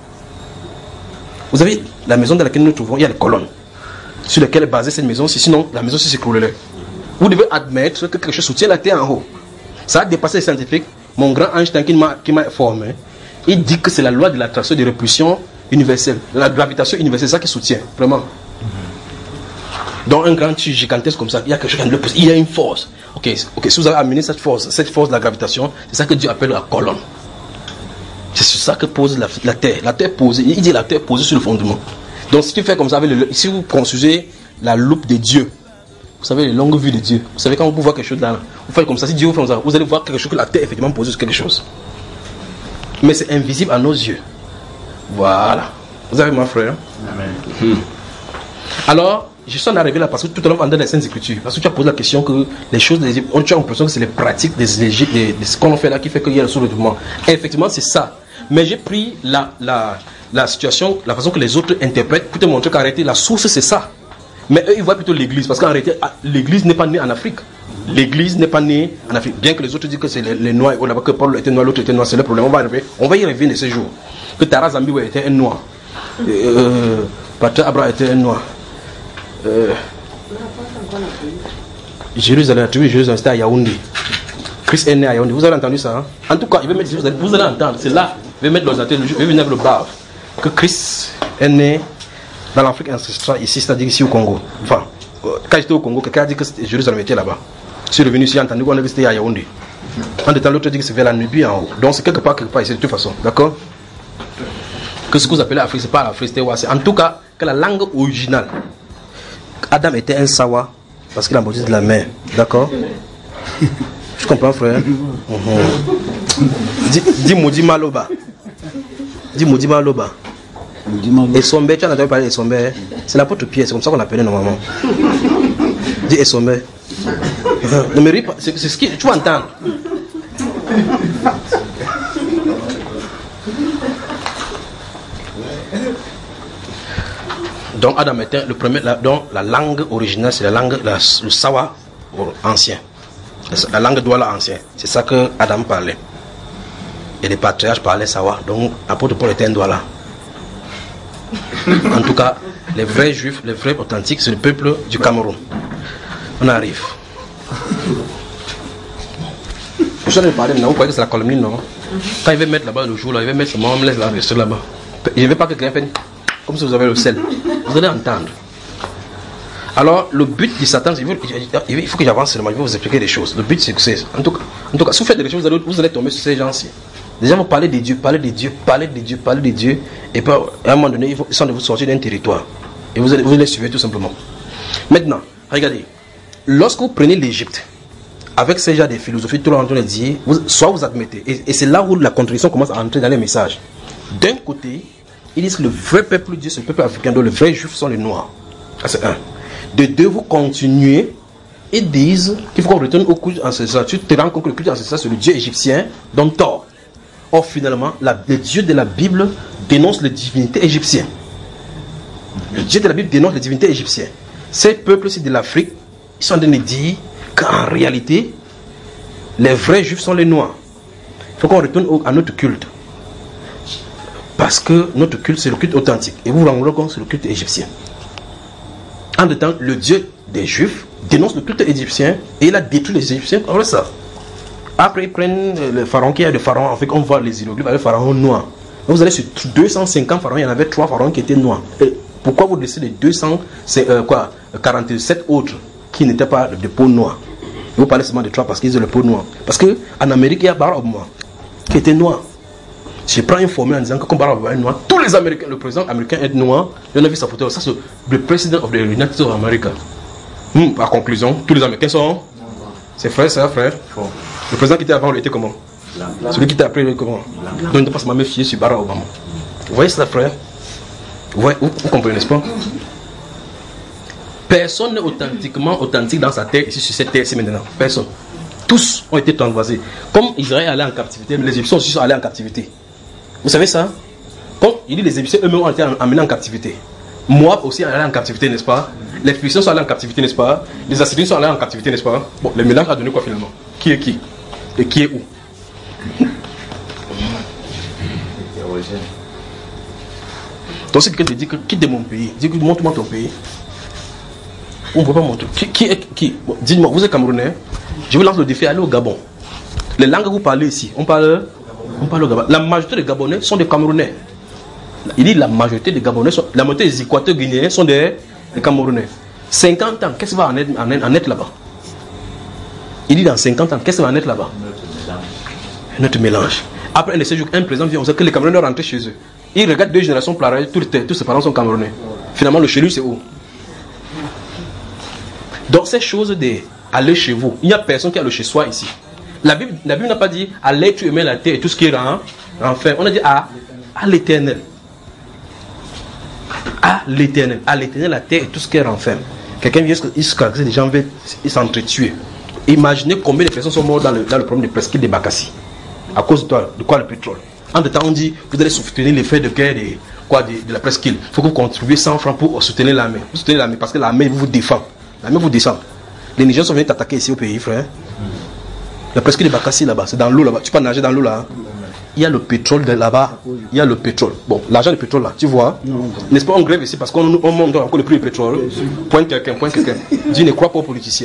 Vous avez la maison dans laquelle nous nous trouvons, il y a les colonnes sur lesquelles est basée cette maison. Sinon, la maison s'écroulerait. Vous devez admettre que quelque chose soutient la terre en haut. Ça a dépassé les scientifiques. Mon grand Einstein qui m'a, qui m'a formé, il dit que c'est la loi de l'attraction de répulsion universelle, la gravitation universelle, c'est ça qui soutient, vraiment. Mm-hmm. Dans un grand truc gigantesque comme ça, il y a quelque chose qui le pousse, il y a une force. Ok, ok, si vous avez amené cette force, cette force de la gravitation, c'est ça que Dieu appelle la colonne. C'est sur ça que pose la, la terre. La terre posée, il dit la terre posée sur le fondement. Donc si tu fais comme ça, avec le, si vous construisez la loupe de Dieu, vous savez, les longues vues de Dieu. Vous savez, quand vous voyez quelque chose là, vous faites comme ça. Si Dieu vous fait comme ça, vous allez voir quelque chose que la terre est effectivement posée sur quelque chose. Mais c'est invisible à nos yeux. Voilà. Vous avez mon frère? Amen. Hmm. Alors, je suis en arrivé là parce que tout à l'heure, on a dans les Saintes Écritures. Parce que tu as posé la question que les choses, on tu as l'impression que c'est les pratiques des Égyptes, de, de ce qu'on fait là qui fait qu'il y a le soulèvement. Et effectivement, c'est ça. Mais j'ai pris la, la, la situation, la façon que les autres interprètent pour te montrer qu'en réalité, la source, c'est ça. Mais eux, ils voient plutôt l'église, parce qu'en réalité, l'église n'est pas née en Afrique. L'église n'est pas née en Afrique. Bien que les autres disent que c'est les, les noirs, oh, là-bas, que Paul était noir, l'autre était noir, c'est le problème. On va, arriver, on va y revenir ces jours. Que Tara Zambi était un noir. Euh, Patrick Abra était un noir. Euh, Jérusalem, la tribu de Jérusalem, c'était à Yaoundé. Christ est né à Yaoundé. Vous avez entendu ça? Hein? En tout cas, il veut mettre, vous allez, vous allez entendre, c'est là, il veut mettre l'ordinateur, il veut venir avec le bar. Que Christ est né dans l'Afrique ancestrale, ici, c'est-à-dire ici au Congo. Enfin, quand j'étais au Congo, quelqu'un a dit que Jérusalem était là-bas. Je suis revenu ici, j'ai entendu qu'on a dit que c'était à Yaoundé. En détail, l'autre dit que c'est vers la Nubie en haut. Donc c'est quelque part, quelque part ici, de toute façon. D'accord? Que ce que vous appelez Afrique, c'est pas l'Afrique, c'était Wa. En tout cas, que la langue originale. Adam était un Sawa parce qu'il a mordu de la mer. D'accord? Je comprends, frère. Mm-hmm. Dis, dis Moudi Maloba. Dis Moudi Maloba. Et Sombe, tu as entendu parler de Sombe. C'est l'apôtre Pierre, c'est comme ça qu'on l'appelait normalement. Dis Esombe. Ne me ris pas, c'est ce que tu vas entendre. Donc Adam était le premier, la, donc la langue originale c'est la langue, la, le Sawa ancien. La langue Douala ancien. C'est ça que Adam parlait. Et les patriarches parlaient Sawa. Donc l'apôtre Paul était un Douala. En tout cas, les vrais juifs, les vrais authentiques, c'est le peuple du Cameroun. On arrive. Je vais parler maintenant, vous croyez que c'est la colonie, non? Quand il va mettre là-bas le jour, là, il va mettre seulement, on me laisse la rester là-bas. Je ne veux pas que quelqu'un fasse comme si vous avez le sel. Vous allez entendre. Alors, le but du Satan, il faut, il faut que j'avance seulement, je vais vous expliquer des choses. Le but, c'est que c'est. En tout cas, en tout cas, si vous faites des choses, vous allez, vous allez tomber sur ces gens-ci. Déjà, vous parlez des dieux, parlez des dieux, parlez des dieux, parlez des dieux, et puis à un moment donné, ils sont de vous sortir d'un territoire. Et vous allez, vous les suivez tout simplement. Maintenant, regardez, lorsque vous prenez l'Égypte, avec ces gens de philosophie, tout le monde dit, vous, soit vous admettez, et, et c'est là où la contradiction commence à entrer dans les messages. D'un côté, ils disent que le vrai peuple Dieu, c'est le peuple africain, dont les vrais juifs sont les noirs. Ça, c'est un. De deux, vous continuez et disent qu'il faut qu'on retourne au culte ancestral. Tu te rends compte que le culte ancestral, c'est le Dieu égyptien, dont tort. Or, finalement, la, le Dieu de la Bible dénonce les divinités égyptiennes. Le Dieu de la Bible dénonce les divinités égyptiennes. Ces peuples-ci de l'Afrique, ils sont en train de dire qu'en réalité, les vrais juifs sont les noirs. Il faut qu'on retourne au, à notre culte. Parce que notre culte, c'est le culte authentique. Et vous vous rendez compte, c'est le culte égyptien. En même temps, le Dieu des Juifs dénonce le culte égyptien et il a détruit les Égyptiens comme ça. Après, ils prennent le pharaon qui est de pharaon. En fait, on voit les hiéroglyphes avec le pharaon noir. Vous allez sur deux cent cinquante pharaons, il y en avait trois pharaons qui étaient noirs. Et pourquoi vous laissez les deux cent quarante-sept autres qui n'étaient pas de peau noire? Vous parlez seulement de trois parce qu'ils ont le peau noire. Parce qu'en Amérique, il y a Barack Obama qui était noir. Je prends une formule en disant que comme Barack Obama est noir, tous les Américains, le président américain est noir. On a vu sa photo. Ça, c'est le président of the United States of America. Hmm, par conclusion, tous les Américains sont. C'est frère, c'est frère. Le président qui était avant, il était comment? Celui qui était après, il était comment? Donc, il ne peut pas se méfier sur Barack Obama. Vous voyez ça, frère? Vous, voyez, vous, vous comprenez, n'est-ce pas? Personne n'est authentiquement authentique dans sa terre, ici sur cette terre, ici maintenant. Personne. Tous ont été transvasés. Comme Israël allait en captivité, les Égyptiens aussi sont allés en captivité. Vous savez ça? Comme il dit les Égyptiens eux-mêmes ont été emmenés en captivité. Moab aussi allé en captivité, n'est-ce pas? Les Philistins sont allés en captivité, n'est-ce pas? Les Assyriens sont allés en captivité, n'est-ce pas? Bon, le mélange a donné quoi finalement? Qui est qui? Et qui est où? Donc c'est quelqu'un qui dit que quitte de mon pays. Dis que montre-moi ton pays. On ne peut pas montrer. Qui, qui est qui? Bon, dites-moi, vous êtes Camerounais. Je vous lance le défi, allez au Gabon. Les langues que vous parlez ici, on parle, on parle au Gabon. La majorité des Gabonais sont des Camerounais. Il dit la majorité des Gabonais, sont, la majorité des Équateurs guinéens sont des, des Camerounais. cinquante ans, qu'est-ce qui va en être, en être, en être là-bas? Il dit dans cinquante ans, qu'est-ce qui va en être là-bas? Notre mélange. Après un de ces jours, un président vient, on sait que les Camerounais rentrent chez eux. Ils regardent deux générations pareilles, tous, tous ses parents sont Camerounais. Finalement, le chez lui, c'est où? Donc, ces choses de aller chez vous, il n'y a personne qui a le chez soi ici. La Bible, la Bible n'a pas dit à l'être humain, la terre et tout ce qui est en enfer. On a dit à, à l'éternel. À l'éternel. À l'éternel, la terre et tout ce qui est enfer. Quelqu'un vient, il se caractérise, les gens veulent s'entretuer. Imaginez combien de personnes sont mortes dans le, dans le problème de presqu'île de Bakassi. À cause de, toi, de quoi le pétrole. En temps, on dit, vous allez soutenir les faits de guerre de, quoi, de, de la presqu'île. Il faut que vous contribuez cent francs pour soutenir l'armée. Vous soutenez l'armée parce que l'armée vous défend. L'armée vous descend. Les Nigériens sont venus t'attaquer ici au pays, frère. La presqu'île de Bakassi là-bas, c'est dans l'eau là-bas. Tu peux nager dans l'eau là. Il y a le pétrole de là-bas. Il y a le pétrole. Bon, l'argent du pétrole là, tu vois. N'est-ce pas, on grève ici parce qu'on on monte encore le prix du pétrole. Pointe quelqu'un, pointe quelqu'un. Dis, ne crois pas aux politiciens.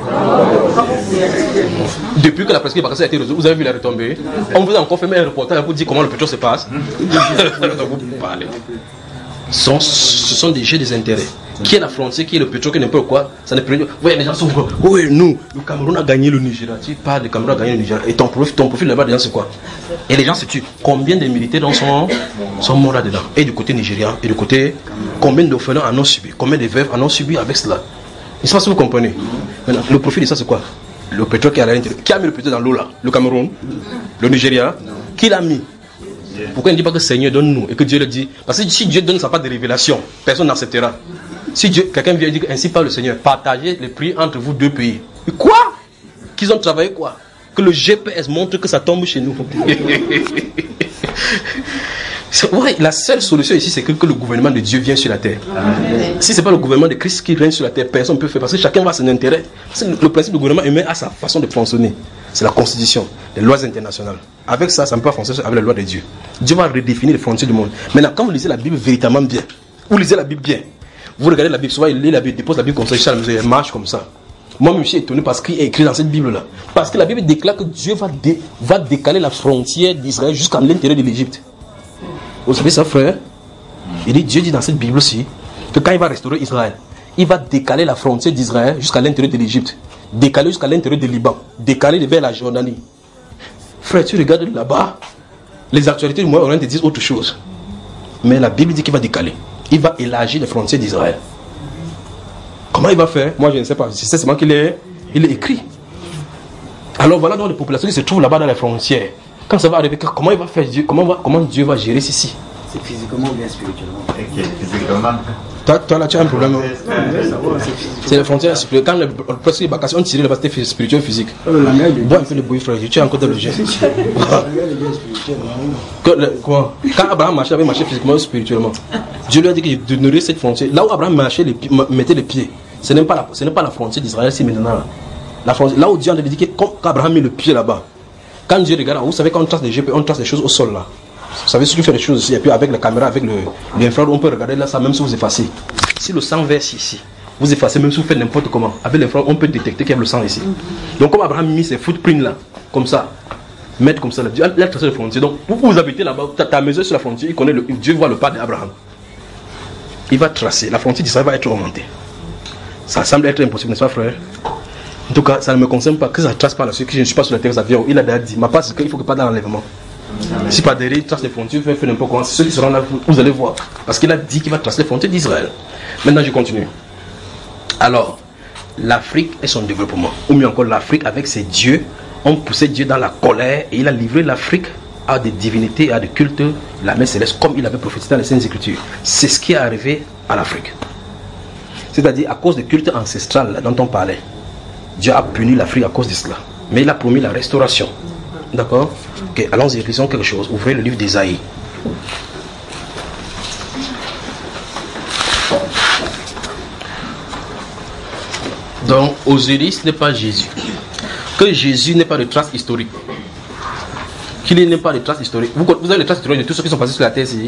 Depuis que la presqu'île de Bakassi a été résolue, vous avez vu la retombée. On vous a encore fait un reportage pour dire comment le pétrole se passe. Vous parlez. Ce sont, ce sont des jeux des intérêts. Qui est la frontière, qui est le pétrole, qui est n'importe quoi. Ça ne peut... Oui, les gens sont quoi? Oui, nous, le Cameroun a gagné le Nigeria. Tu parles, le Cameroun a gagné le Nigeria. Et ton profil, ton profil là-bas, c'est quoi? Et les gens se tuent. Combien de militaires dans son, sont morts là-dedans? Et du côté nigérien, et du côté, combien d'orphelins en ont subi? Combien de veuves en ont subi avec cela? Je ne sais pas si vous comprenez. Maintenant, le profil de ça, c'est quoi? Le pétrole qui est à l'intérieur. Qui a mis le pétrole dans l'eau là? Le Cameroun? Le Nigeria? Qui l'a mis? Pourquoi il ne dit pas que Seigneur donne-nous et que Dieu le dit? Parce que si Dieu donne sa part de révélation, personne n'acceptera. Si Dieu, quelqu'un vient dire ainsi par le Seigneur, partagez les prix entre vous deux pays. Et quoi? Qu'ils ont travaillé quoi? Que le G P S montre que ça tombe chez nous. Ouais, la seule solution ici, c'est que, que le gouvernement de Dieu vienne sur la terre. Amen. Si ce n'est pas le gouvernement de Christ qui règne sur la terre, personne ne peut faire. Parce que chacun va à son intérêt. Le principe du gouvernement humain a sa façon de fonctionner. C'est la constitution, les lois internationales. Avec ça, ça ne peut pas fonctionner avec les lois de Dieu. Dieu va redéfinir les frontières du monde. Maintenant, quand vous lisez la Bible véritablement bien, vous lisez la Bible bien, vous regardez la Bible, souvent il lit la Bible, dépose la Bible comme ça, il marche comme ça. Moi-même, je suis étonné parce qu'il est écrit dans cette Bible-là. Parce que la Bible déclare que Dieu va, dé, va décaler la frontière d'Israël jusqu'à l'intérieur de l'Égypte. Vous savez ça, frère? Il dit, Dieu dit dans cette Bible-ci que quand il va restaurer Israël, il va décaler la frontière d'Israël jusqu'à l'intérieur de l'Égypte, décaler jusqu'à l'intérieur du Liban, décaler vers la Jordanie. Frère, tu regardes là-bas, les actualités du Moyen-Orient te disent autre chose. Mais la Bible dit qu'il va décaler. Il va élargir les frontières d'Israël. Comment il va faire? Moi, je ne sais pas. C'est seulement qu'il est, il est écrit. Alors voilà donc les populations qui se trouvent là-bas dans les frontières. Quand ça va arriver, comment il va faire Dieu? Comment, va, comment Dieu va gérer ceci? C'est physiquement ou bien spirituellement? Okay, physiquement. Toi, toi là, tu as un problème. C'est les frontières spirituelles. Quand le presque les vacations ont tiré là-bas, c'était spirituel physique. Bois un peu de bruit, frère. Tu es encore dans le jet. Quoi? Quand Abraham marchait, il avait marché physiquement ou spirituellement. Dieu lui a dit qu'il donnerait cette frontière. Là où Abraham marchait, les, mettait les pieds, ce n'est pas la, ce n'est pas la frontière d'Israël, c'est maintenant là. La frontière, là où Dieu a dit que quand Abraham met le pied là-bas, quand Dieu regarde, vous savez quand on trace des G P, on trace des choses au sol là. Vous savez, si tu fais des choses ici, et puis avec la caméra, avec l'infrarouge, on peut regarder là, ça même si vous effacez. Si le sang verse ici, vous effacez, même si vous faites n'importe comment, avec l'infrarouge, on peut détecter qu'il y a le sang ici. Donc, comme Abraham a mis ses footprints là, comme ça, mettre comme ça, là, Dieu a tracé la frontière. Donc, vous vous habitez là-bas, ta, ta maison sur la frontière, il connaît le, Dieu voit le pas d'Abraham. Il va tracer, la frontière d'Israël va être augmentée. Ça semble être impossible, n'est-ce pas, frère? En tout cas, ça ne me concerne pas que ça ne trace pas là-dessus, que je ne suis pas sur la terre, ça vient. Il a déjà dit, ma part, c'est qu'il faut que pas dans l'enlèvement. Si pas derrière, il trace les frontières, il fait n'importe quoi. Ceux qui seront là, vous allez voir. Parce qu'il a dit qu'il va tracer les frontières d'Israël. Maintenant, je continue. Alors, l'Afrique et son développement, ou mieux encore l'Afrique avec ses dieux, ont poussé Dieu dans la colère et il a livré l'Afrique à des divinités et à des cultes, la mer céleste, comme il avait prophétisé dans les Saintes Écritures. C'est ce qui est arrivé à l'Afrique. C'est-à-dire à cause des cultes ancestrales dont on parlait. Dieu a puni l'Afrique à cause de cela. Mais il a promis la restauration. D'accord? Ok, allons-y, lisons quelque chose. Ouvrez le livre d'Ésaïe. Donc, Osiris n'est pas Jésus. Que Jésus n'est pas de trace historique. Qu'il n'est pas de trace historique. Vous, vous avez les traces historiques de tous ceux qui sont passés sur la terre ici.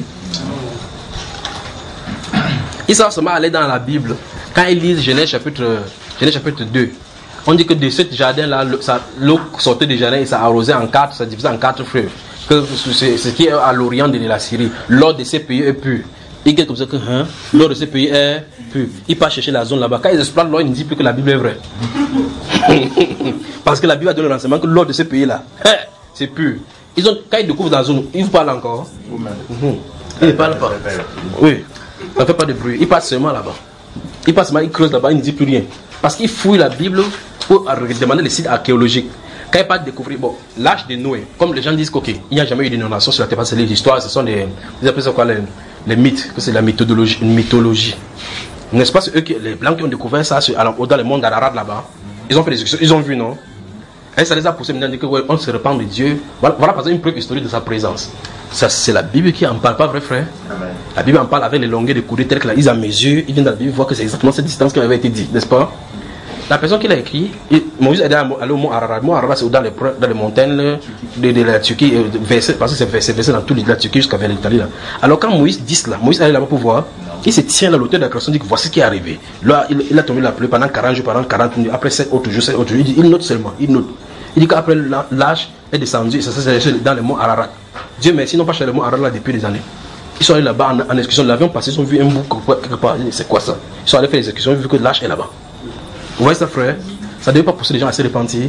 Ils savent seulement aller dans la Bible. Quand ils lisent Genèse chapitre, Genèse chapitre deux, on dit que de ce jardin-là, l'eau sortait du jardin et ça arrosait en quatre, ça divisait en quatre fleuves. Que c'est ce qui est à l'orient de la Syrie. L'eau de ces pays est pure. Ils disent comme ça que hein, l'eau de ces pays est pure. Ils partent chercher la zone là-bas. Quand ils exploitent l'eau, ils ne disent plus que la Bible est vraie. Parce que la Bible a donné le renseignement que l'eau de ces pays-là, c'est pur. Ils ont, quand ils découvrent dans la zone, ils vous parlent encore. Mm-hmm. Ils ne parlent pas. Oui, ça ne fait pas de bruit. Ils passent seulement là-bas. Ils passent seulement, ils creusent là-bas, ils ne disent plus rien. Parce qu'ils fouillent la Bible pour demander les sites archéologiques. Quand ils partent découvrir, bon, l'âge de Noé, comme les gens disent qu'il n'y a jamais eu d'inondation sur la terre, c'est les histoires, ce sont des, vous appelez ça quoi, les, les mythes, que c'est la mythologie, une mythologie. N'est-ce pas, c'est eux qui, les blancs qui ont découvert ça sur, alors, dans le monde arabe là-bas, ils ont fait des excursions, ils ont vu, non? Et ça les a poussés maintenant à dire qu'on ouais, se repent de Dieu. Voilà, voilà par exemple une preuve historique de sa présence. Ça, c'est la Bible qui en parle, pas vrai, frère? Amen. La Bible en parle avec les longueurs de coudées telles que là, ils en mesurent, ils viennent dans la Bible voir que c'est exactement cette distance qui avait été dit, n'est-ce pas? La personne qui l'a écrit, Moïse est allé au mont Ararat. Le mont Ararat, c'est dans les, dans les montagnes de, de la Turquie, versé, parce que c'est versé, versé dans toute la Turquie jusqu'à vers l'Italie. Alors quand Moïse dit cela, Moïse est allé là-bas pour voir, il se tient à l'auteur de la création, il dit que voici ce qui est arrivé. Là, il, il a tombé la pluie pendant quarante jours, pendant quarante minutes, après sept autres jours, sept autres jours. Il, dit, il note seulement, il note. Il dit qu'après l'âge est descendu, et ça s'est dans le mont Ararat. Dieu merci, ils n'ont pas cherché le mont Ararat depuis des années. Ils sont allés là-bas en, en excursion, l'avion passé, ils ont vu un bout quelque part. C'est quoi ça? Ils sont allés faire les excursions, ils ont vu que l'arche est là-bas. Vous voyez ça, frère? Ça ne devait pas pousser les gens à se repentir.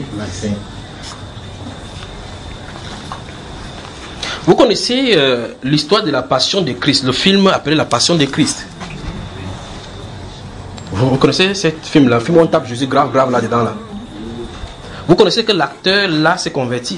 Vous connaissez euh, l'histoire de la Passion de Christ, le film appelé La Passion de Christ. Vous, vous connaissez ce film-là, le film où on tape Jésus grave, grave là-dedans là. Vous connaissez que l'acteur là s'est converti.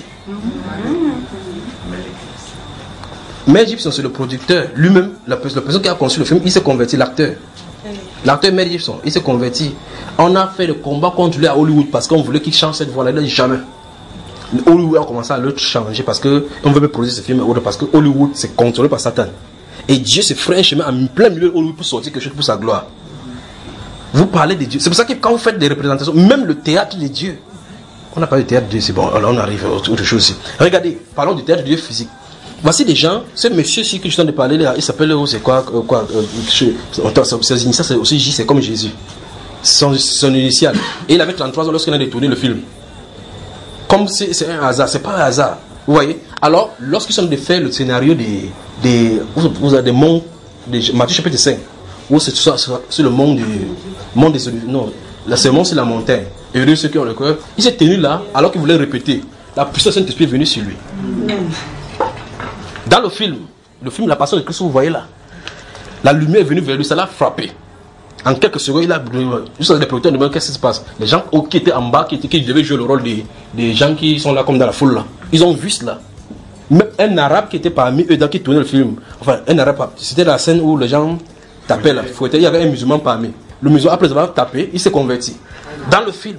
Mel Gibson, c'est le producteur. Lui-même, la, la personne qui a conçu le film, il s'est converti, l'acteur. L'acteur Mel Gibson, il s'est converti. On a fait le combat contre lui à Hollywood parce qu'on voulait qu'il change cette voix-là. Il n'a dit jamais. Hollywood a commencé à le changer parce qu'on veut me produire ce film parce que Hollywood c'est contrôlé par Satan. Et Dieu se ferait un chemin en plein milieu de Hollywood pour sortir quelque chose pour sa gloire. Vous parlez de Dieu. C'est pour ça que quand vous faites des représentations, même le théâtre de Dieu, on n'a pas de théâtre de Dieu, c'est bon, alors on arrive à autre chose aussi. Regardez, parlons du théâtre de Dieu physique. Voici des gens, ce monsieur-ci que je suis en train de parler, là, il s'appelle, c'est quoi, euh, quoi, euh, ses initiales, c'est aussi J, c'est comme Jésus. Son, son initial. Et il avait trente-trois ans lorsqu'il a détourné le film. Comme c'est, c'est un hasard, c'est pas un hasard. Vous voyez? Alors, lorsqu'ils sont de faire le scénario des, des, vous avez des mondes, de Matthieu chapitre cinq, où c'est sur, sur, sur le monde du, monde des, non, là, c'est le monde, c'est la montagne. Et heureux ceux qui ont le cœur, il s'est tenu là, alors qu'il voulait répéter. La puissance de Saint-Esprit est venue sur lui. Dans le film, le film La Passion de Christ, vous voyez là, la lumière est venue vers lui, ça l'a frappé. En quelques secondes, il a juste les producteurs demandent qu'est-ce qui se passe. Les gens qui étaient en bas, qui, étaient, qui devaient jouer le rôle des, des gens qui sont là comme dans la foule là, ils ont vu cela. Même un arabe qui était parmi eux, dans qui tournait le film, enfin un arabe, c'était la scène où les gens tapaient là, fouettaient, il y avait un musulman parmi. Le musulman, après avoir tapé, il s'est converti. Dans le film.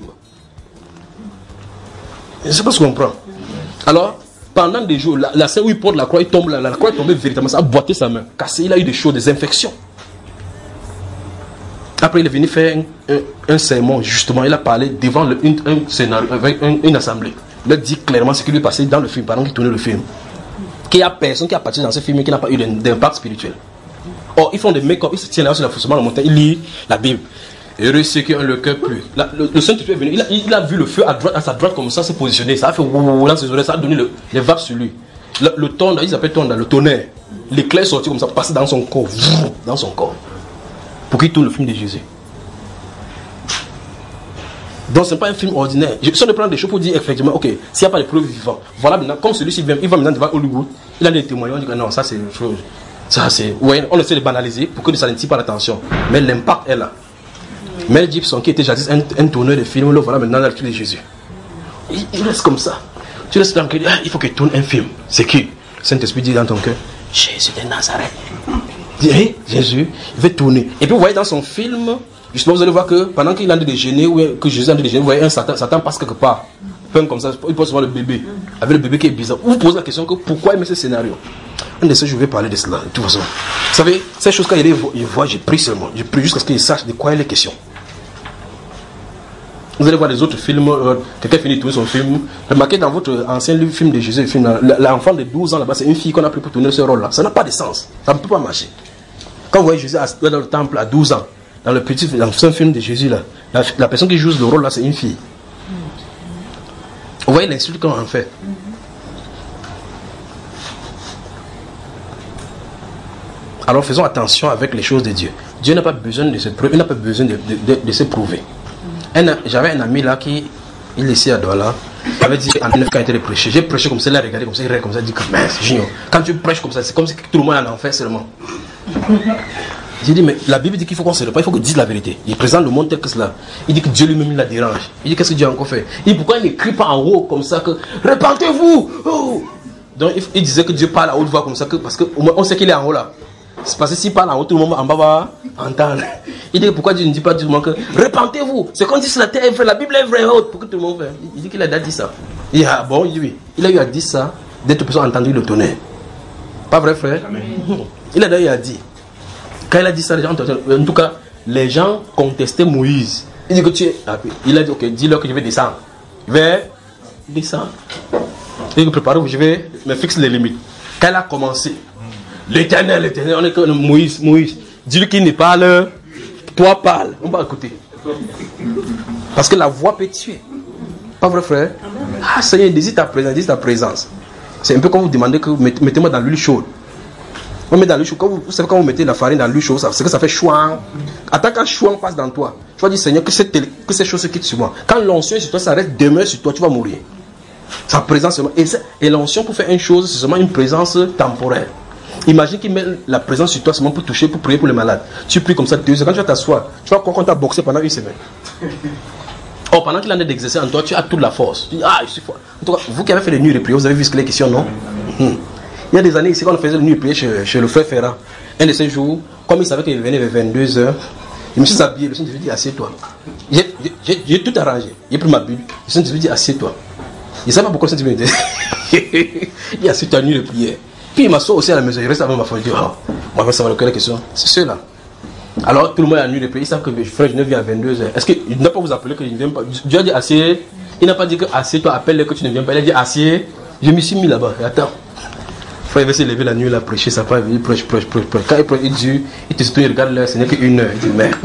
Je ne sais pas ce qu'on comprend. Alors, pendant des jours, la, la scène où il porte la croix, il tombe là, la croix est tombée véritablement, ça a boité sa main, cassé, il a eu des choses, des infections. Après, il est venu faire un, un, un sermon, justement, il a parlé devant le, une, un scénario, avec un, une assemblée. Il a dit clairement ce qui lui passait dans le film, pendant qu'il tournait le film. Qu'il n'y a personne qui a participé dans ce film et qui n'a pas eu d'impact spirituel. Or, ils font des make-up, ils se tiennent là sur la faussement la montagne, ils lisent la Bible. Heureux ceux qui ont le cœur pur. La, le, le Saint-Esprit est venu, il a, il a vu le feu à, droite, à sa droite comme ça se positionner, ça a fait wouh dans ses oreilles, ça a donné le, les vapes sur lui. Le, le tonnerre, ils appellent tonnerre, le tonnerre. L'éclair sorti comme ça, passé dans son corps, dans son corps. Pour qu'il tourne le film de Jésus. Donc ce n'est pas un film ordinaire. Je suis en train de prendre des choses pour dire effectivement, ok, s'il n'y a pas de preuves vivantes, voilà maintenant, comme celui-ci vient, il va maintenant devant Hollywood, il a des témoignages, on dit que non, ça c'est une chose. Ça c'est. Ouais, on essaie de banaliser pour que ça n'attire pas l'attention. Mais l'impact est là. Mel Gibson, qui était jadis un, un tourneur de film, là, voilà maintenant dans le truc de Jésus. Il, il reste comme ça. Tu restes tranquille, ah, il faut qu'il tourne un film. C'est qui? Saint-Esprit dit dans ton cœur, Jésus de Nazareth. Dit, hey, Jésus, il veut tourner. Et puis vous voyez dans son film, justement, vous allez voir que pendant qu'il est en train de déjeuner, ou que Jésus est en train de déjeuner, vous voyez un Satan, Satan passe quelque part. Comme ça, il pose souvent le bébé. Avec le bébé qui est bizarre. Vous vous posez la question que pourquoi il met ce scénario? Un de ces jours, je vais parler de cela, de toute façon. Vous savez, ces choses, quand il les voit, j'ai pris seulement. J'ai pris jusqu'à ce qu'il sache de quoi il est question. Vous allez voir des autres films, euh, quelqu'un finit de tourner son film. Remarquez dans votre ancien film de Jésus, l'enfant de douze ans là-bas, c'est une fille qu'on a pris pour tourner ce rôle-là. Ça n'a pas de sens. Ça ne peut pas marcher. Quand vous voyez Jésus dans le temple à douze ans, dans le petit dans ce film de Jésus là, la, la personne qui joue le rôle là, c'est une fille. Vous voyez l'insulte qu'on en fait. Alors faisons attention avec les choses de Dieu. Dieu n'a pas besoin de se prouver, il n'a pas besoin de, de, de, de se prouver. J'avais un ami là qui, il ici à Douala, il avait dit en neuf quand il était prêché. J'ai prêché comme ça, il a regardé comme ça, il regarde comme ça, il dit que mince, Junior, quand tu prêches comme ça, c'est comme si tout le monde en enfer seulement. J'ai dit, mais la Bible dit qu'il faut qu'on se répande, il faut qu'on dise la vérité. Il présente le monde tel que cela. Il dit que Dieu lui-même la dérange. Il dit, qu'est-ce que Dieu a encore fait? Il dit, pourquoi il n'écrit pas en haut comme ça que repentez-vous? Oh! Donc il, il disait que Dieu parle à haute voix comme ça, que, parce qu'on sait qu'il est en haut là. C'est parce que s'il parle en haut, tout le monde en bas va entendre. Il dit, pourquoi Dieu ne dit pas tout le monde que repentez-vous? C'est qu'on dit que la terre est vraie, la Bible est vraie haute, pour que tout le monde fasse. Il dit qu'il a déjà dit ça. Il dit, ah bon, il dit oui. Il a eu à dire ça, d'autres personnes ont entendu le tonnerre. Pas vrai, frère? Amen. Il a d'ailleurs dit. Quand il a dit ça, les gens, en tout cas, les gens contestaient Moïse. Il dit que tu es. Il a dit, ok, dis-leur que je vais descendre. Je vais descendre. Il dit, préparez-vous, je vais me fixer les limites. Quand il a commencé, l'éternel, l'éternel, on est que Moïse, Moïse, dis-lui qu'il ne parle, toi parle. On va écouter. Parce que la voix peut tuer. Pas vrai, frère? Ah, Seigneur, désire ta présence, désire ta présence. C'est un peu comme vous demandez que mettez-moi dans l'huile chaude. On met dans le chou, quand vous, vous savez quand vous mettez la farine dans le chou, c'est que ça fait chouang. Attends quand chouang passe dans toi, tu vas dire Seigneur que, cette, que ces choses se quittent sur moi. Quand l'onction est sur toi, ça reste demeure sur toi, tu vas mourir. Sa présence seulement. Et, et l'onction pour faire une chose, c'est seulement une présence temporaire. Imagine qu'il met la présence sur toi seulement pour toucher, pour prier pour les malades. Tu pries comme ça deux heures. Quand tu vas t'asseoir, tu vas croire qu'on t'a boxé pendant une semaine. Or, pendant qu'il en est d'exercer en toi, tu as toute la force. Tu dis, ah, je suis fort. En tout cas, vous qui avez fait les nuits de prière, vous avez vu ce que les questions, non? Hum. Il y a des années ici, quand on faisait les nuits de prière chez, chez le frère Ferrand, un de ces jours, comme il savait qu'il venait vers vingt-deux heures, je me suis habillé. Le Seigneur me dit, assieds-toi. J'ai tout arrangé. J'ai pris ma Bible. Le Seigneur me dit, assieds-toi. Il ne savait pas pourquoi le Seigneur me dit. Il a assieds ta nuit de prière. Puis il m'assoit aussi à la maison. Il reste avec ma femme. Il dit, oh, moi, je vais savoir quelle question. C'est ceux-là. Alors, tout le monde a la nuit de prière. Ils savent que frère, je ne viens à vingt-deux heures. Est-ce qu'il n'a pas vous appelé que je ne viens pas? Dieu a dit, assieds. Il n'a pas dit que assieds-toi, appelle-le que tu ne viens pas. Il a dit, assieds. Je me suis mis là-bas. Attends. Frère, il va se lever la nuit, là, prêcher, ça part, il prêche, prêche, prêche, prêche. Quand il prêche, il dit, il te souhaite, il regarde l'heure, ce n'est qu'une heure. Il dit, merde.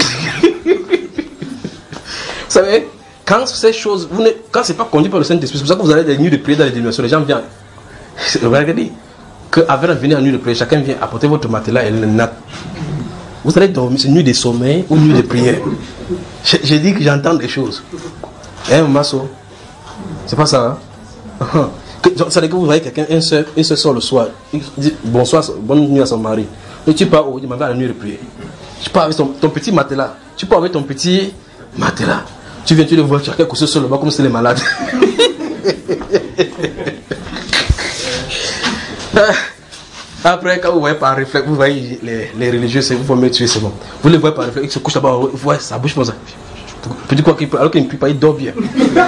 Vous savez, quand ces choses, vous quand ce n'est pas conduit par le Saint-Esprit, c'est pour ça que vous avez des nuits de prière dans les dénominations, les gens viennent. Regardez, qu'avant de venir à la nuit de prière, chacun vient apporter votre matelas et le natte. Vous allez dormir, c'est une nuit de sommeil ou une nuit de prière. J'ai dit que j'entends des choses. Hein, Masso? C'est pas ça, hein? Ça veut dire que vous voyez quelqu'un, un seul, un seul sort le soir, il dit bonsoir, bonne nuit à son mari. Et tu pars où? Il m'a fait la nuit de prière. Tu pars avec ton, ton petit matelas. Tu pars avec ton petit matelas. Tu viens, tu le vois, chacun couché sur le bas comme c'est les malades. Après, quand vous voyez par réflexe, vous voyez les, les religieux, vous pouvez me tuer, c'est bon. Vous les voyez par réflexe, ils se couchent là-bas, vous voyez, ça bouge comme ça. Petit quoi qu'il peut, alors qu'il ne peut pas, il dort bien.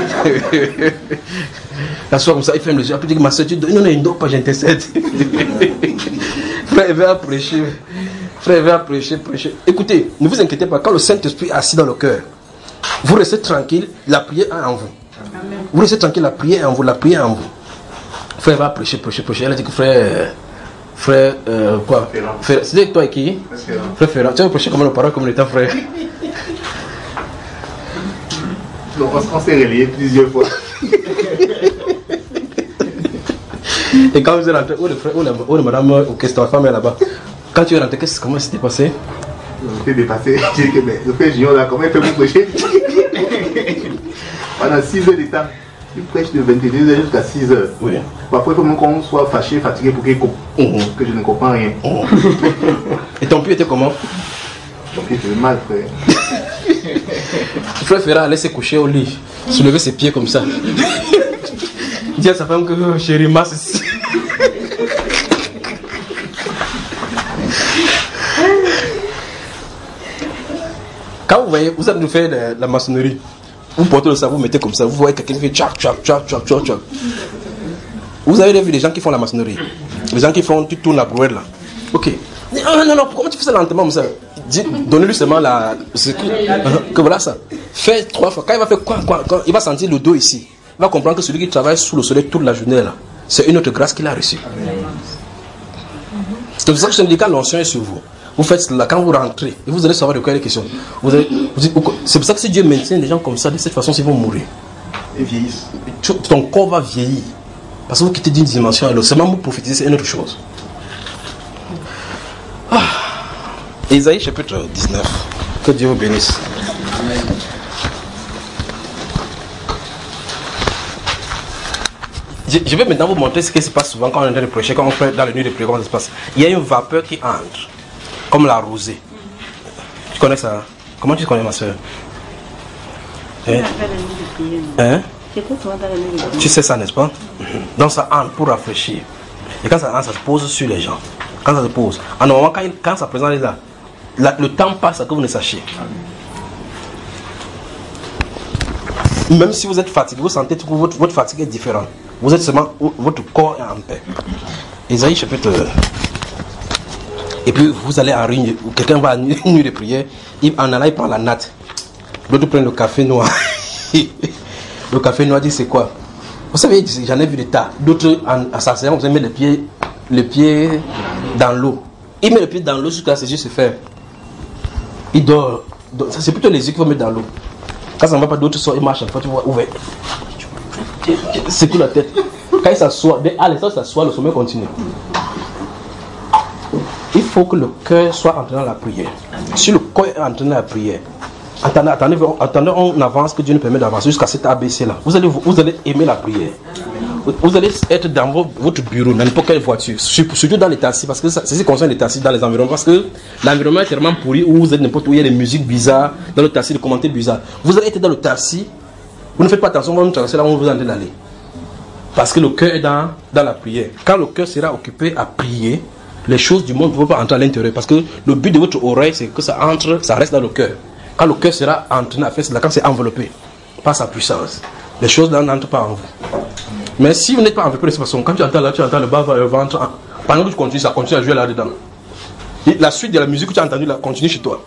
La soirée comme ça, il ferme les yeux. Après, il dit, ma soeur, tu dors. Non, non, il ne dort pas, j'intercède. Frère, il va prêcher. Frère, il va prêcher, prêcher. Écoutez, ne vous inquiétez pas, quand le Saint-Esprit est assis dans le cœur, vous restez tranquille, la prière est en vous. Amen. Vous restez tranquille, la prière est en vous, la prière est en vous. Frère, il va prêcher, prêcher, prêcher. Elle a dit que frère, frère, euh, quoi? Frère, c'est toi et qui? Frère Ferrand. Tu vas prêcher comme le parole, comme l'état frère. Donc on s'est relayé plusieurs fois. Et quand vous êtes rentré, où le frère, où la, où la madame, ou qu'est-ce que ta femme est là-bas? Quand tu es rentré, comment c'était passé? J'étais dépassé. J'ai dit que le frère Junior là, comment il fait pour prêcher? Pendant six heures de temps. Il prêche de vingt et deux heures jusqu'à six heures. Oui. Parfois, il faut même qu'on soit fâché, fatigué pour qu'il coupe. Mm-hmm. Que je ne comprends rien. Mm-hmm. Et ton pied était comment? Ton pied était mal, frère. Le frère Ferrand allait se coucher au lit, soulever ses pieds comme ça. Il dit à sa femme que oh, chérie, masse ici. Quand vous voyez, vous allez nous faire de la maçonnerie, vous portez le sac, vous mettez comme ça, vous voyez quelqu'un qui fait tchac, tchac, tchac, tchac, tchac, tchac. Vous avez vu les gens qui font la maçonnerie, les gens qui font, tu tournes la brouette là. Ok. Non, non, non, comment tu fais ça lentement comme ça? Donnez-lui seulement la. Que, que voilà ça. Fais trois fois. Quand il va faire quoi, quoi, quoi, il va sentir le dos ici. Il va comprendre que celui qui travaille sous le soleil toute la journée là, c'est une autre grâce qu'il a reçue. C'est pour ça que je me dis quand l'onction est sur vous, vous faites cela, quand vous rentrez, et vous allez savoir de quoi il est question. Vous allez, vous dites, c'est pour ça que si Dieu maintient des gens comme ça, de cette façon, ils vont mourir. Ils vieillissent. Ton corps va vieillir. Parce que vous quittez d'une dimension à l'autre. Seulement vous prophétisez, c'est une autre chose. Ah. Isaïe chapitre dix-neuf. Que Dieu vous bénisse. Amen. Je, je vais maintenant vous montrer ce qui se passe souvent quand on est en train de prêcher, quand on fait dans les nuits de prière, comment ça se passe. Il y a une vapeur qui entre, comme la rosée. Tu connais ça? Comment tu connais, ma soeur? Hein? Hein? Tu sais ça, n'est-ce pas? Donc ça entre pour rafraîchir. Et quand ça entre, ça se pose sur les gens. Quand ça se pose, à un moment, quand, quand ça présente là, la, le temps passe à que vous ne sachiez. Même si vous êtes fatigué, vous sentez que votre, votre fatigue est différente. Vous êtes seulement, votre corps est en paix. Isaïe chapitre. Et puis vous allez en réunion, quelqu'un va à une nuit de prière, il en allant, il prend la natte. D'autres prennent le café noir. Le café noir dit c'est quoi? Vous savez, j'en ai vu des tas. D'autres en s'asseyant, vous mettre les pieds, les pieds dans l'eau. Il met le pied dans l'eau jusqu'à ses yeux se ferment. Il dort. C'est plutôt les yeux qu'il faut mettre dans l'eau. Quand ça ne va pas, d'autres sortent, ils marchent. Quand tu vois ouvert. C'est tout la tête. Quand il s'assoit, à l'instant il s'assoit, le sommeil continue. il faut que le cœur soit entraîné dans la prière. Si le cœur est entraîné dans la prière, attendez, attendez, attendez, on avance, que Dieu nous permet d'avancer jusqu'à cet A B C là. Vous allez, vous allez aimer la prière. Vous allez être dans votre bureau, dans n'importe quelle voiture, surtout dans les taxis, parce que c'est ce qui concerne les taxis dans les environnements, parce que l'environnement est tellement pourri où vous êtes n'importe où, il y a des musiques bizarres, dans le taxi, des commentaires bizarres. Vous allez être dans le taxi, vous ne faites pas attention, vous nous traversez là où vous êtes en train d'aller. Parce que le cœur est dans, dans la prière. Quand le cœur sera occupé à prier, les choses du monde ne vont pas entrer à l'intérieur, parce que le but de votre oreille, c'est que ça entre, ça reste dans le cœur. Quand le cœur sera entraîné à faire cela, quand c'est enveloppé par sa puissance, les choses là n'entrent pas en vous. Mais si vous n'êtes pas enveloppé de cette façon, quand tu entends là, tu entends le bas, le ventre, pendant que tu continues, ça continue à jouer là-dedans. Et la suite de la musique que tu as entendue là, continue chez toi.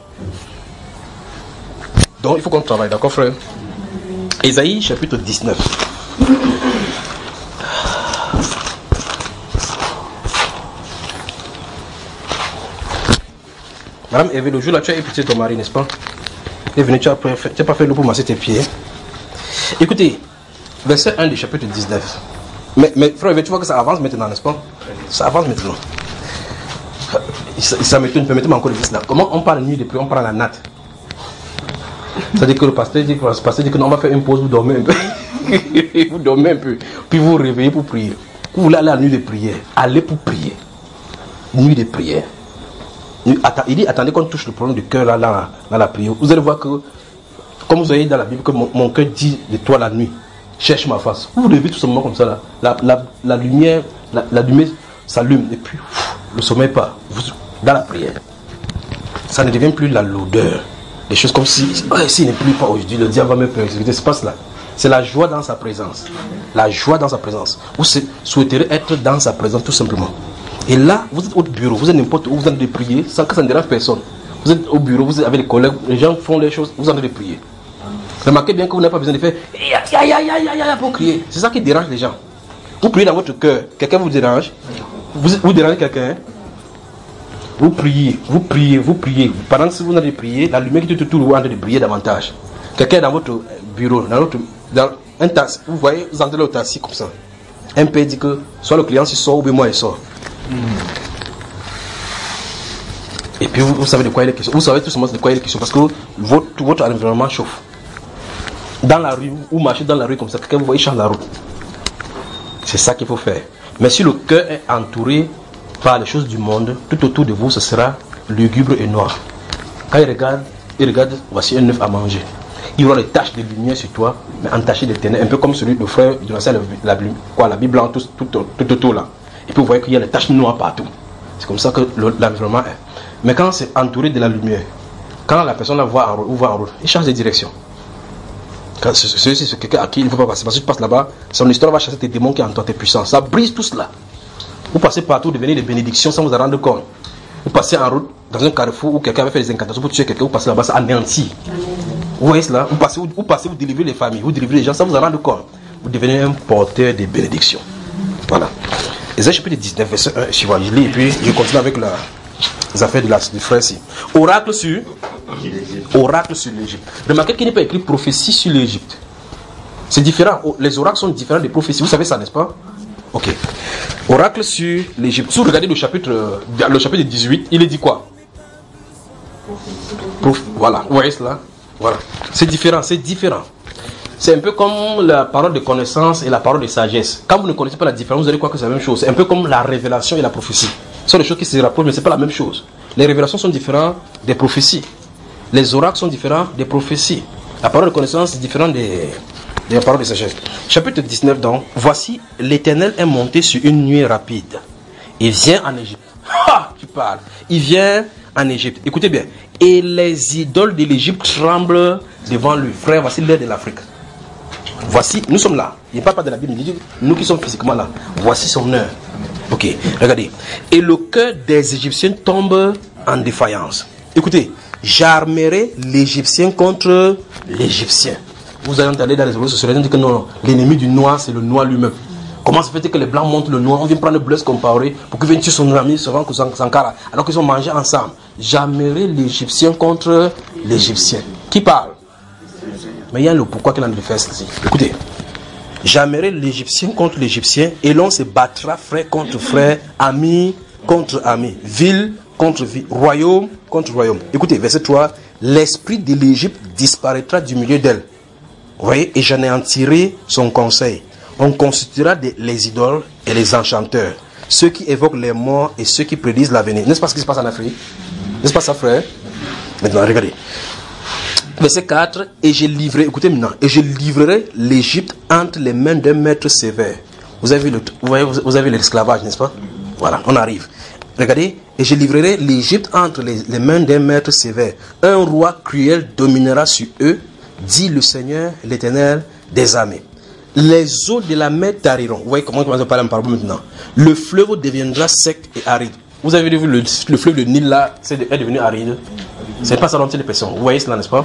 Donc il faut qu'on travaille, d'accord frère? Ésaïe chapitre dix-neuf. Madame Eve, le jour là, tu as écouté ton mari, n'est-ce pas? Tu es venu, tu n'as pas fait l'eau pour masser tes pieds. Écoutez, verset un du chapitre dix-neuf. Mais, mais frère, tu vois que ça avance maintenant, n'est-ce pas? Ça avance maintenant. Ça, ça m'étonne, permettez-moi encore de dire cela. Comment on parle nuit de prière, on parle la natte? C'est-à-dire que le pasteur dit, le pasteur dit que non, on va faire une pause, vous dormez un peu. Vous dormez un peu. Puis vous vous réveillez pour prier. Vous voulez aller à la nuit de prière. Allez pour prier. Nuit de prière. Il dit, attendez qu'on touche le problème du cœur là, là, dans la prière. Vous allez voir que, comme vous voyez dans la Bible, que mon, mon cœur dit de toi la nuit, cherche ma face. Vous vous levez tout simplement comme ça là. La, la, la lumière, la, la lumière s'allume et puis pff, le sommeil part. Vous, dans la prière. Ça ne devient plus la lourdeur. Des choses comme si, oh, s'il n'est plus pas aujourd'hui, le diable va me persécuter. C'est pas cela. C'est la joie dans sa présence. La joie dans sa présence. Vous souhaiterez être dans sa présence tout simplement. Et là, vous êtes au bureau, vous êtes n'importe où, vous êtes en train de prier, sans que ça ne dérange personne. Vous êtes au bureau, vous êtes avec les collègues, les gens font les choses, vous êtes en train de prier. Remarquez bien que vous n'avez pas besoin de faire ya ya ya ya ya pour crier. C'est ça qui dérange les gens. Vous priez dans votre cœur, quelqu'un vous dérange, vous, vous dérangez quelqu'un, vous priez, vous priez, vous priez. Pendant que vous êtes en train de prier, la lumière qui est autour de vous est en train de briller davantage. Quelqu'un dans votre bureau, dans, votre, dans un taxi, vous voyez, vous entrez au taxi comme ça. Un P dit que soit le client s'y sort ou bien moi il sort. Et puis vous, vous savez de quoi il est question. Vous savez tout simplement de quoi il est question parce que votre, tout votre environnement chauffe. Dans la rue, vous marchez dans la rue comme ça, quelqu'un vous voit, il change la route. C'est ça qu'il faut faire. Mais si le cœur est entouré par les choses du monde, tout autour de vous, ce sera lugubre et noir. Quand il regarde, il regarde, voici un œuf à manger. Il y aura des taches de lumière sur toi, mais entachées de ténèbres, un peu comme celui de frère de la, la, quoi, la Bible blanche tout, tout, tout autour là. Et puis vous voyez qu'il y a des taches noires partout. C'est comme ça que l'environnement est. Mais quand c'est entouré de la lumière, quand la personne la voit en route, ou va en route, il change de direction. Quand c'est, c'est quelqu'un à qui il ne faut pas passer, parce que tu passes là-bas, son histoire va chasser tes démons qui ont en toi, tes puissances. Ça brise tout cela. Vous passez partout, devenez des bénédictions sans vous en rendre compte. Vous passez en route, dans un carrefour où quelqu'un avait fait des incantations pour tuer quelqu'un, vous passez là-bas, ça anéantit. Vous voyez cela? Vous passez, vous, vous passez, vous délivrez les familles, vous délivrez les gens sans vous en rendre compte. Vous devenez un porteur de bénédictions. Voilà. Ésaïe chapitre dix-neuf, verset un, je vois, je lis et puis je continue avec la, les affaires de la, du frère ici. Oracle sur Oracle sur l'Égypte. Remarquez qu'il n'est pas écrit prophétie sur l'Égypte. C'est différent. Les oracles sont différents des prophéties. Vous savez ça, n'est-ce pas? Ok. Oracle sur l'Égypte. Si vous regardez le chapitre, le chapitre dix-huit, il est dit quoi? Prof, voilà. Vous voyez cela? Voilà. C'est différent, c'est différent. C'est un peu comme la parole de connaissance et la parole de sagesse. Quand vous ne connaissez pas la différence, vous allez croire que c'est la même chose. C'est un peu comme la révélation et la prophétie. Ce sont des choses qui se rapprochent, mais ce n'est pas la même chose. Les révélations sont différentes des prophéties. Les oracles sont différents des prophéties. La parole de connaissance est différente des, des paroles de sagesse. Chapitre dix-neuf donc. Voici, l'Éternel est monté sur une nuée rapide. Il vient en Égypte. Ha! Tu parles. Il vient en Égypte. Écoutez bien. Et les idoles de l'Égypte tremblent devant lui. Frère, voici l'air de l'Afrique. Voici, nous sommes là. Il ne parle pas de la Bible, il dit nous qui sommes physiquement là. Voici son heure. Ok, regardez. Et le cœur des Égyptiens tombe en défaillance. Écoutez, j'armerai l'Égyptien contre l'Égyptien. Vous allez entendre dans les réseaux sociaux, dire que non, non, l'ennemi du noir, c'est le noir lui-même. Comment se fait-il que les blancs montent le noir? On vient prendre Blaise Compaoré pour qu'il vienne tuer son ami Soran Sankara, alors qu'ils ont mangé ensemble. J'armerai l'Égyptien contre l'Égyptien. Qui parle? Mais il y a le pourquoi qu'il en a fait ceci. Écoutez, j'amènerai l'Égyptien contre l'Égyptien et l'on se battra frère contre frère, ami contre ami, ville contre vie, royaume contre royaume. Écoutez, verset trois, l'esprit de l'Égypte disparaîtra du milieu d'elle. Vous voyez, et j'anéantirai son conseil. On constituera des, les idoles et les enchanteurs, ceux qui évoquent les morts et ceux qui prédisent l'avenir. N'est-ce pas ce qui se passe en Afrique? N'est-ce pas ça, frère? Maintenant, regardez. Verset quatre, et je livrerai, écoutez maintenant, et je livrerai l'Égypte entre les mains d'un maître sévère. Vous avez vu, le, vous voyez, vous avez l'esclavage, n'est-ce pas? Voilà, on arrive. Regardez, et je livrerai l'Égypte entre les, les mains d'un maître sévère. Un roi cruel dominera sur eux, dit le Seigneur, l'Éternel des armées. Les eaux de la mer tariront. Vous voyez comment on parle en parole maintenant. Le fleuve deviendra sec et aride. Vous avez vu le, le fleuve de Nil là, c'est est devenu aride. C'est pas ça l'entière des personnes. Vous voyez cela, n'est-ce pas?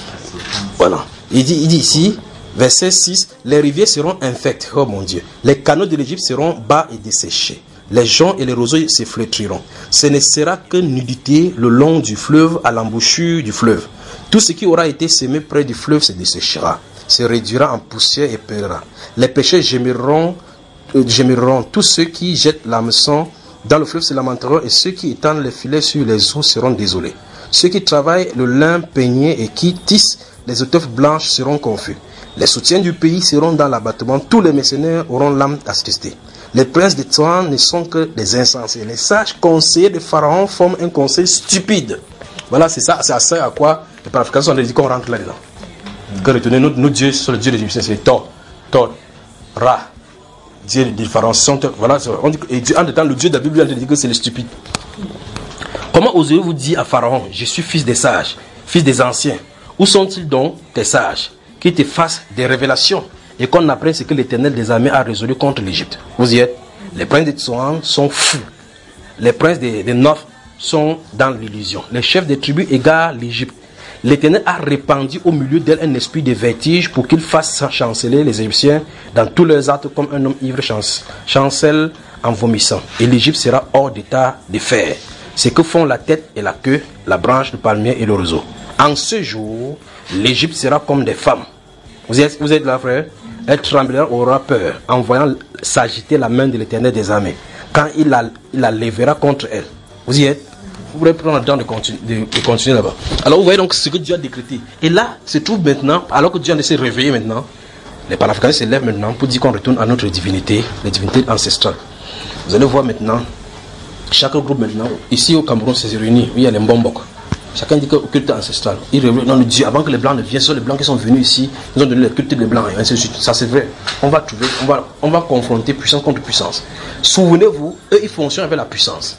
Voilà. Il dit, il dit ici, verset six, les rivières seront infectes. Oh mon Dieu. Les canaux de l'Égypte seront bas et desséchés. Les joncs et les roseaux se flétriront. Ce ne sera que nudité le long du fleuve à l'embouchure du fleuve. Tout ce qui aura été semé près du fleuve se desséchera, se réduira en poussière et perdra. Les pécheurs gémiront, euh, gémiront. Tous ceux qui jettent l'hameçon dans le fleuve se lamenteront, et ceux qui étendent les filets sur les eaux seront désolés. Ceux qui travaillent le lin peigné et qui tissent les étoffes blanches seront confus. Les soutiens du pays seront dans l'abattement. Tous les mercenaires auront l'âme attristée. Les princes des Toans ne sont que des insensés. Les sages conseillers de Pharaon forment un conseil stupide. Voilà, c'est ça, c'est à ça à quoi les panafricains ont dit qu'on rentre là-dedans. Que retenez notre, notre Dieu sur le Dieu des Égyptiens, c'est Thor, Thor, Ra, Dieu des Pharaons. Voilà, on dit, et Dieu, en temps, le Dieu de la Bible dit que c'est le stupide. Comment osez-vous dire à Pharaon, je suis fils des sages, fils des anciens? Où sont-ils donc tes sages, qui te fassent des révélations et qu'on apprenne ce que l'Éternel des armées a résolu contre l'Égypte? Vous y êtes. Les princes des Tsoan sont fous. Les princes des, des Nord sont dans l'illusion. Les chefs des tribus égarent l'Égypte. L'Éternel a répandu au milieu d'elle un esprit de vertige pour qu'il fasse chanceler les Égyptiens dans tous leurs actes comme un homme ivre chance, chancelle en vomissant. Et l'Égypte sera hors d'état de faire. C'est que font la tête et la queue, la branche, le palmier et le roseau. En ce jour, l'Égypte sera comme des femmes. Vous êtes, vous êtes là, frère? Elle tremblera, aura peur, en voyant s'agiter la main de l'Éternel des armées, quand il la, il la lèvera contre elle. Vous y êtes? Vous pourrez prendre le temps de continuer, de, de continuer là-bas. Alors vous voyez donc ce que Dieu a décrété. Et là, se trouve maintenant, alors que Dieu a laissé réveiller maintenant, les panafricains se lèvent maintenant pour dire qu'on retourne à notre divinité, les divinités ancestrales. Vous allez voir maintenant, chaque groupe maintenant, ici au Cameroun, c'est réuni, il y a les Mbombok. Chacun dit que le culte ancestral. Il révèle dans le Dieu. Avant que les Blancs ne viennent, ce sont les Blancs qui sont venus ici, ils ont donné le culte des Blancs, et ainsi de suite. Ça c'est vrai. On va trouver, on va, on va confronter puissance contre puissance. Souvenez-vous, eux ils fonctionnent avec la puissance.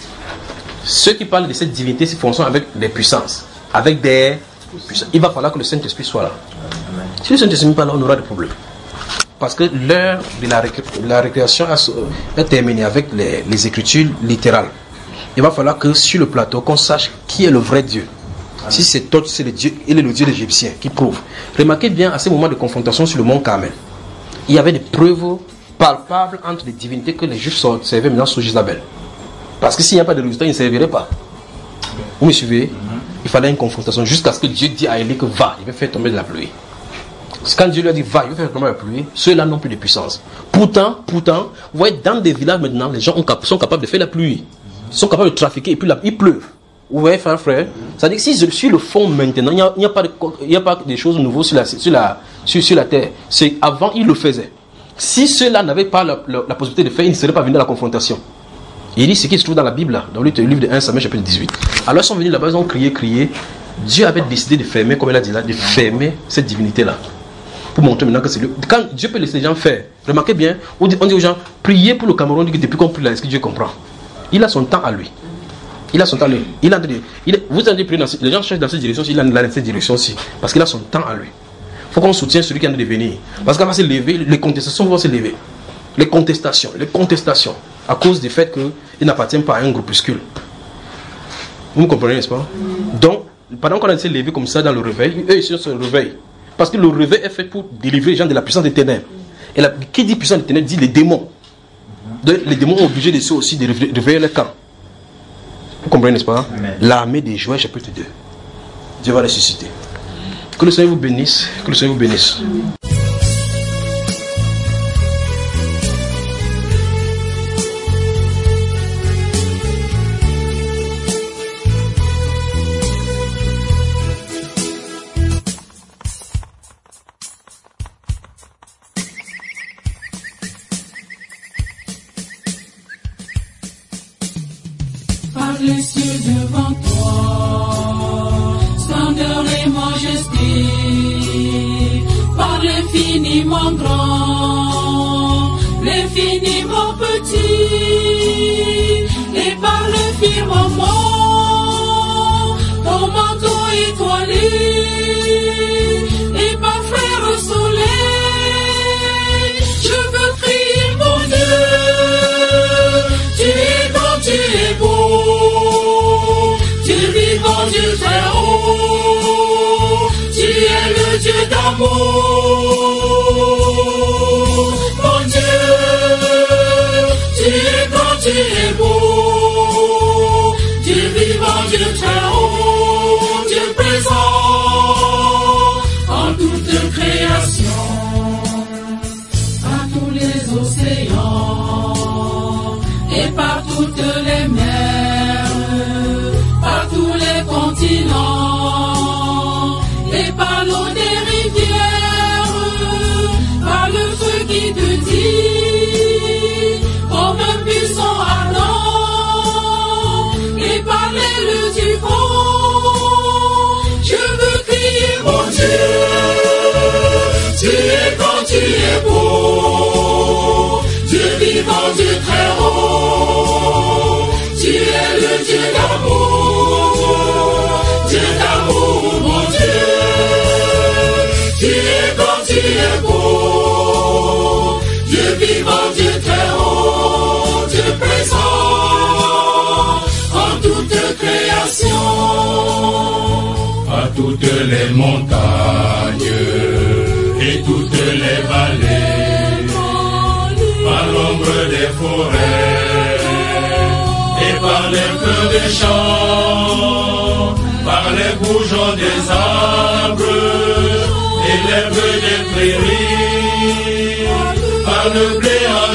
Ceux qui parlent de cette divinité, ils fonctionnent avec des puissances, avec des puissances. Il va falloir que le Saint-Esprit soit là. Si le Saint-Esprit n'est pas là, on aura des problèmes. Parce que l'heure de la, récré la récréation est terminée avec les, les écritures littérales. Il va falloir que sur le plateau, qu'on sache qui est le vrai Dieu. Amen. Si c'est toi, c'est le Dieu, il est le Dieu égyptien qui prouve. Remarquez bien, à ces moments de confrontation sur le mont Carmel, il y avait des preuves palpables entre les divinités que les Juifs servaient maintenant sous Jézabel. Parce que s'il n'y a pas de résultat, ils ne serviraient pas. Vous me suivez? Mm-hmm. Il fallait une confrontation jusqu'à ce que Dieu dit à Élie que va, il va faire tomber de la pluie. Quand Dieu lui a dit va, il va faire tomber de la pluie, ceux-là n'ont plus de puissance. Pourtant, pourtant, vous voyez, dans des villages maintenant, les gens ont, sont capables de faire la pluie. Ils sont capables de trafiquer et puis là, il pleut. Vous voyez, frère, frère. C'est-à-dire que si je suis le fond maintenant, il n'y a, il n'y a pas de, il n'y a pas de choses nouvelles sur la, sur la, sur, sur la terre. C'est avant, ils le faisaient. Si ceux-là n'avaient pas la, la, la possibilité de faire, ils ne seraient pas venus à la confrontation. Il dit ce qui se trouve dans la Bible, là, dans le livre de un Samuel chapitre dix-huit. Alors ils sont venus là-bas, ils ont crié, crié. Dieu avait décidé de fermer, comme il a dit là, de fermer cette divinité-là. Pour montrer maintenant que c'est lui. Quand Dieu peut laisser les gens faire, remarquez bien, on dit, on dit aux gens, priez pour le Cameroun, on dit que depuis qu'on prie là, est-ce que Dieu comprend? Il a son temps à lui. Il a son temps à lui. Il a, il est, vous allez prier dans les gens cherchent dans cette direction, il a dans cette direction aussi. Parce qu'il a son temps à lui. Il faut qu'on soutienne celui qui est en train de venir. Parce qu'il va se lever, les contestations vont se lever. Les contestations, les contestations. À cause du fait qu'il n'appartient pas à un groupuscule. Vous me comprenez, n'est-ce pas? Donc, pendant qu'on a été levé comme ça dans le réveil, eux ils se réveillent. Parce que le réveil est fait pour délivrer les gens de la puissance des ténèbres. Et la, qui dit puissance des ténèbres dit les démons. Donc, les démons ont obligé de ceux aussi de réveiller leur camp. Vous comprenez, n'est-ce pas? L'armée des Joël, chapitre deux. Dieu va ressusciter. Que le Seigneur vous bénisse. Que le Seigneur vous bénisse. les cieux devant toi, splendeur et majesté, par l'infiniment grand, l'infiniment petit, et par le firmament, ton manteau étoilé, et par frère soleil, je veux crier mon Dieu, tu es grand, tu es beau, Dieu vivant, Dieu très haut, tu es le Dieu d'amour, mon Dieu, tu es grand, tu es beau, Dieu vivant, Dieu très haut, Dieu présent en toute création, à tous les océans et par toutes les mers, par tous les continents et par l'eau des rivières, par le feu qui te dit comme un buisson ardent et par l'aile du vent, je veux crier mon Dieu, tu es grand, tu es beau, Dieu vivant, Dieu très haut, tu es le Dieu d'amour, Dieu d'amour, mon Dieu, tu es grand, tu es beau, Dieu vivant, Dieu très haut, Dieu présent en toute création, à toutes les montagnes et toutes les vallées, par l'ombre des forêts et par les feux des champs, par les bourgeons des arbres et l'herbe des prairies, par le blé en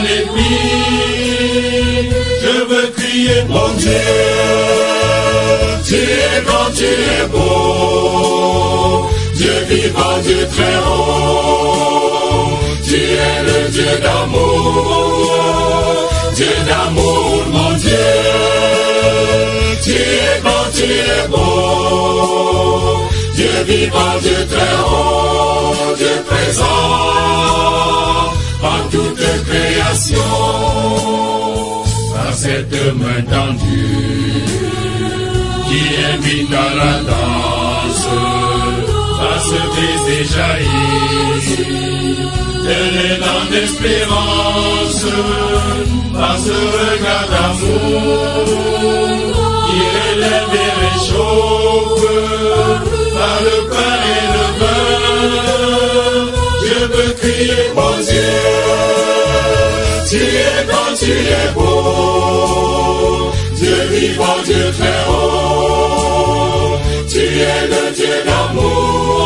épi, je veux crier mon Dieu, tu es grand, tu es beau, Dieu vivant, Dieu très haut, tu es le Dieu d'amour, Dieu d'amour, mon Dieu, tu es grand, tu es beau, Dieu vivant, Dieu très haut, Dieu présent en toute création, par cette main tendue qui invite à la danse, par ce baiser jailli de l'élan d'espérance, par ce regard d'amour qui élève et réchauffe, par le pain et le vin, je veux crier mon Dieu, tu es grand, tu es beau, Dieu vivant, Dieu très haut, tu es le Dieu d'amour,